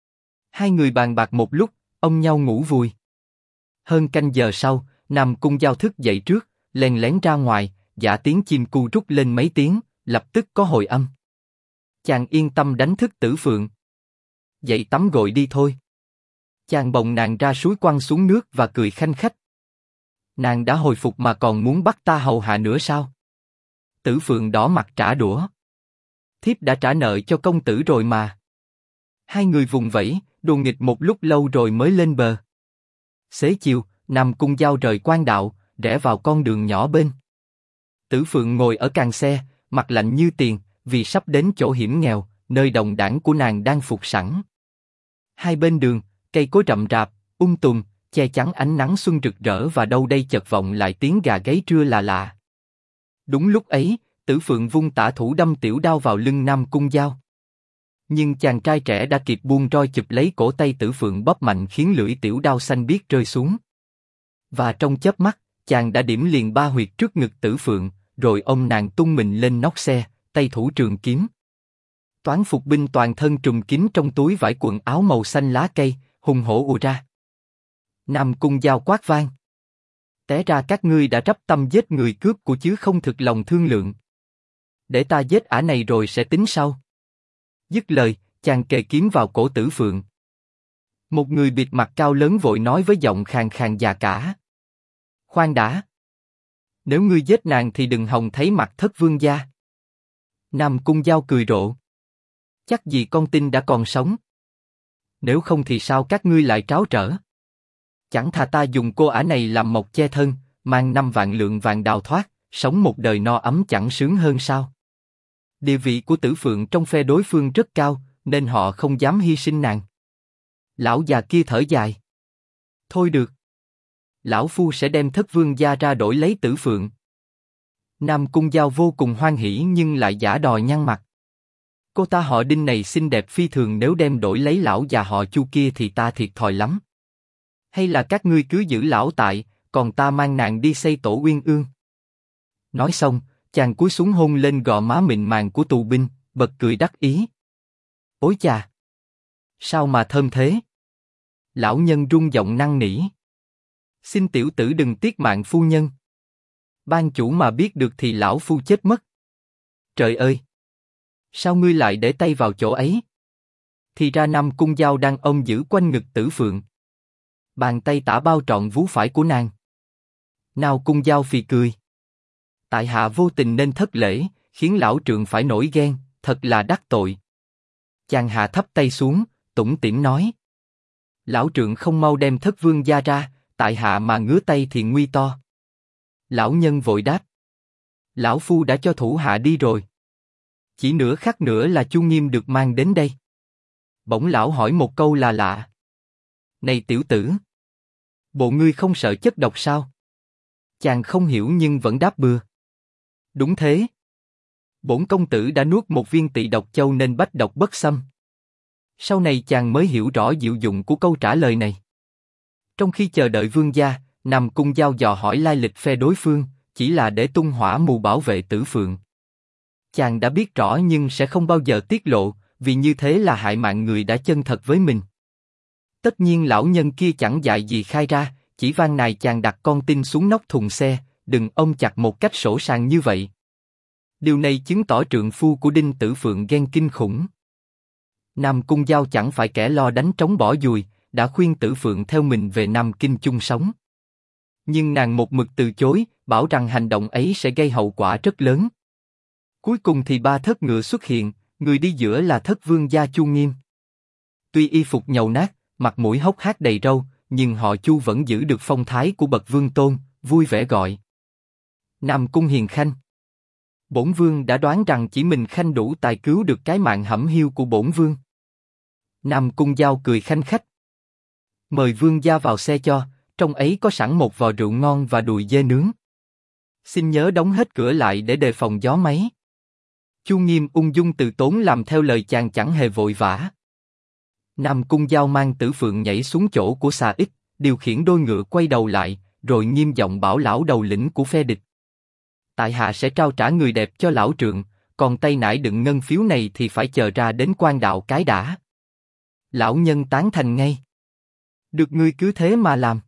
2 người bàn bạc một lúc, ôm nhau ngủ vùi. Hơn canh giờ sau, Nam Cung Giao thức dậy trước, lén lén ra ngoài, giả tiếng chim cu rút lên mấy tiếng, lập tức có hồi âm. Chàng yên tâm đánh thức Tử Phượng: dậy tắm gội đi thôi. Chàng bồng nàng ra suối quăng xuống nước và cười khanh khách: nàng đã hồi phục mà còn muốn bắt ta hầu hạ nữa sao? Tử Phượng đỏ mặt trả đũa: thiếp đã trả nợ cho công tử rồi mà. 2 người vùng vẫy, đùa nghịch một lúc lâu rồi mới lên bờ. Xế chiều, Nam Cung Giao rời quan đạo, rẽ vào con đường nhỏ bên. Tử Phượng ngồi ở càng xe, mặt lạnh như tiền, vì sắp đến chỗ hiểm nghèo, nơi đồng đảng của nàng đang phục sẵn. 2 bên đường, cây cối rậm rạp, tùm, che chắn ánh nắng xuân rực rỡ và đâu đây chợt vọng lại tiếng gà gáy trưa là lạ. Đúng lúc ấy, Tử Phượng vung tả thủ đâm tiểu đao vào lưng Nam Cung Giao. Nhưng chàng trai trẻ đã kịp buông roi chụp lấy cổ tay Tử Phượng bóp mạnh khiến lưỡi tiểu đao xanh biếc rơi xuống. Và trong chớp mắt, chàng đã điểm liền 3 huyệt trước ngực Tử Phượng, rồi ôm nàng tung mình lên nóc xe, tay thủ trường kiếm. Toán phục binh toàn thân trùm kín trong túi vải quần áo màu xanh lá cây, hùng hổ ùa ra. Nam Cung Dao quát vang: té ra các ngươi đã rắp tâm giết người cướp của chứ không thực lòng thương lượng. Để ta giết ả này rồi sẽ tính sau. Dứt lời, chàng kề kiếm vào cổ Tử Phượng. Một người bịt mặt cao lớn vội nói với giọng khàn khàn già cả: khoan đã. Nếu ngươi giết nàng thì đừng hòng thấy mặt thất vương gia. Nam Cung Dao cười rộ: chắc gì con tin đã còn sống. Nếu không thì sao các ngươi lại tráo trở? Chẳng thà ta dùng cô ả này làm mộc che thân, mang 5 vạn lượng vàng đào thoát, sống một đời no ấm chẳng sướng hơn sao? Địa vị của Tử Phượng trong phe đối phương rất cao, nên họ không dám hy sinh nàng. Lão già kia thở dài: thôi được. Lão phu sẽ đem thất vương gia ra đổi lấy Tử Phượng. Nam Cung Dao vô cùng hoan hỉ nhưng lại giả đò nhăn mặt. Cô ta họ Đinh này xinh đẹp phi thường, nếu đem đổi lấy lão già họ Chu kia thì ta thiệt thòi lắm. Hay là các ngươi cứ giữ lão tại, còn ta mang nàng đi xây tổ Uyên Ương. Nói xong, chàng cúi xuống hôn lên gò má mịn màng của tù binh, bật cười đắc ý. Ối chà! Sao mà thơm thế? Lão nhân rung giọng năn nỉ: xin tiểu tử đừng tiếc mạng phu nhân. Ban chủ mà biết được thì lão phu chết mất. Trời ơi! Sao ngươi lại để tay vào chỗ ấy? Thì ra Nam Cung Dao đang ôm giữ quanh ngực Tử Phượng. Bàn tay tả bao trọn vú phải của nàng. Nam Cung Dao phì cười: tại hạ vô tình nên thất lễ, khiến lão trượng phải nổi ghen, thật là đắc tội. Chàng hạ thấp tay xuống, tủm tỉm nói: lão trượng không mau đem thất vương gia ra, tại hạ mà ngứa tay thì nguy to. Lão nhân vội đáp: lão phu đã cho thủ hạ đi rồi. Chỉ nửa khắc nữa là Chu Nghiêm được mang đến đây. Bỗng lão hỏi một câu là lạ: này tiểu tử, bộ ngươi không sợ chất độc sao? Chàng không hiểu nhưng vẫn đáp bừa: đúng thế. Bổn công tử đã nuốt một viên tỵ độc châu nên bách độc bất xâm. Sau này chàng mới hiểu rõ diệu dụng của câu trả lời này. Trong khi chờ đợi vương gia, Nam Cung Dao dò hỏi lai lịch phe đối phương, chỉ là để tung hỏa mù bảo vệ Tử Phượng. Chàng đã biết rõ nhưng sẽ không bao giờ tiết lộ, vì như thế là hại mạng người đã chân thật với mình. Tất nhiên lão nhân kia chẳng dại gì khai ra, chỉ van nài chàng đặt con tin xuống nóc thùng xe, đừng ôm chặt một cách sỗ sàng như vậy. Điều này chứng tỏ trượng phu của Đinh Tử Phượng ghen kinh khủng. Nam Cung Dao chẳng phải kẻ lo đánh trống bỏ dùi, đã khuyên Tử Phượng theo mình về Nam Kinh chung sống. Nhưng nàng một mực từ chối, bảo rằng hành động ấy sẽ gây hậu quả rất lớn. Cuối cùng thì 3 thất ngựa xuất hiện, người đi giữa là thất vương gia Chu Nghiêm. Tuy y phục nhầu nát, mặt mũi hốc hác đầy râu, nhưng họ Chu vẫn giữ được phong thái của bậc vương tôn, vui vẻ gọi: Nam Cung hiền khanh. Bổn vương đã đoán rằng chỉ mình khanh đủ tài cứu được cái mạng hẩm hiu của bổn vương. Nam Cung Dao cười khanh khách: mời vương gia vào xe cho, trong ấy có sẵn một vò rượu ngon và đùi dê nướng. Xin nhớ đóng hết cửa lại để đề phòng gió máy. Chu Nghiêm ung dung từ tốn làm theo lời chàng chẳng hề vội vã. Nam Cung Dao mang Tử Phượng nhảy xuống chỗ của xà ích, điều khiển đôi ngựa quay đầu lại, rồi nghiêm giọng bảo lão đầu lĩnh của phe địch: tại hạ sẽ trao trả người đẹp cho lão trượng, còn tay nải đựng ngân phiếu này thì phải chờ ra đến quan đạo cái đã. Lão nhân tán thành ngay: được ngươi cứ thế mà làm.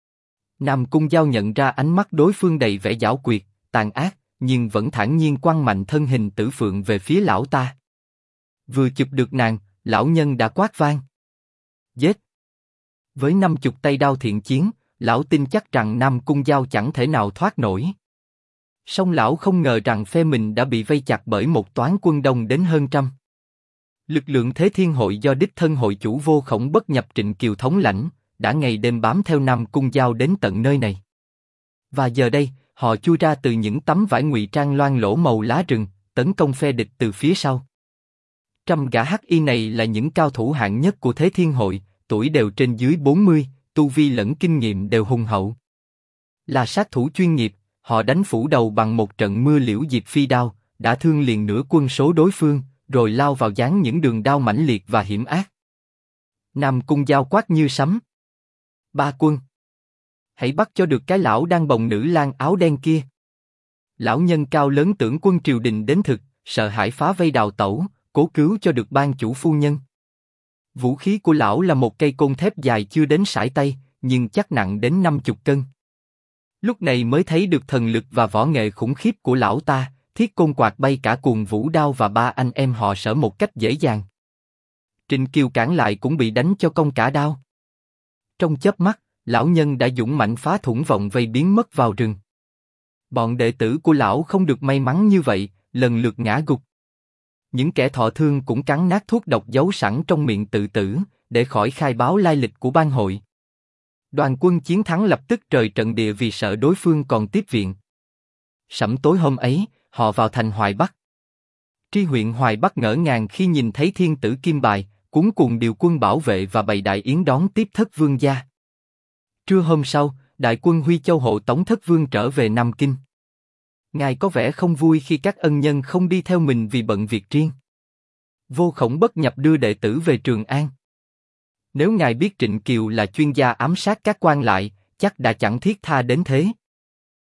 Nam Cung Dao nhận ra ánh mắt đối phương đầy vẻ giảo quyệt, tàn ác, nhưng vẫn thản nhiên quăng mạnh thân hình Tử Phượng về phía lão ta. Vừa chụp được nàng, lão nhân đã quát vang: giết! Với 50 tay đao thiện chiến, lão tin chắc rằng Nam Cung Dao chẳng thể nào thoát nổi. Song lão không ngờ rằng phe mình đã bị vây chặt bởi một toán quân đông đến hơn trăm. Lực lượng Thế Thiên Hội do đích thân hội chủ Vô Khổng Bất Nhập Trịnh Kiều thống lãnh, đã ngày đêm bám theo Nam Cung Dao đến tận nơi này. Và giờ đây, họ chui ra từ những tấm vải ngụy trang loang lổ màu lá rừng, tấn công phe địch từ phía sau. 100 gã hắc y này là những cao thủ hạng nhất của Thế Thiên Hội, tuổi đều trên dưới 40, tu vi lẫn kinh nghiệm đều hùng hậu. Là sát thủ chuyên nghiệp, họ đánh phủ đầu bằng một trận mưa liễu diệp phi đao, đã thương liền nửa quân số đối phương, rồi lao vào giáng những đường đao mãnh liệt và hiểm ác. Nam Cung Giao quát như sấm. Ba quân! Hãy bắt cho được cái lão đang bồng nữ lang áo đen kia. Lão nhân cao lớn tưởng quân triều đình đến thực, sợ hãi phá vây đào tẩu, cố cứu cho được ban chủ phu nhân. Vũ khí của lão là một cây côn thép dài chưa đến sải tay, nhưng chắc nặng đến 50 cân. Lúc này mới thấy được thần lực và võ nghệ khủng khiếp của lão ta, thiết côn quạt bay cả cuồng vũ đao và ba anh em họ Sở một cách dễ dàng. Trịnh Kiều cản lại cũng bị đánh cho cong cả đao. Trong chớp mắt, lão nhân đã dũng mạnh phá thủng vòng vây biến mất vào rừng. Bọn đệ tử của lão không được may mắn như vậy, lần lượt ngã gục. Những kẻ thọ thương cũng cắn nát thuốc độc giấu sẵn trong miệng tự tử, để khỏi khai báo lai lịch của ban hội. Đoàn quân chiến thắng lập tức rời trận địa vì sợ đối phương còn tiếp viện. Sẩm tối hôm ấy, họ vào thành Hoài Bắc. Tri huyện Hoài Bắc ngỡ ngàng khi nhìn thấy thiên tử Kim Bài, cuống cuồng điều quân bảo vệ và bày đại yến đón tiếp Thất Vương gia. Trưa hôm sau, đại quân Huy Châu hộ tống Thất Vương trở về Nam Kinh. Ngài có vẻ không vui khi các ân nhân không đi theo mình vì bận việc riêng. Vô Khổng bất nhập đưa đệ tử về Trường An. Nếu ngài biết Trịnh Kiều là chuyên gia ám sát các quan lại, chắc đã chẳng thiết tha đến thế.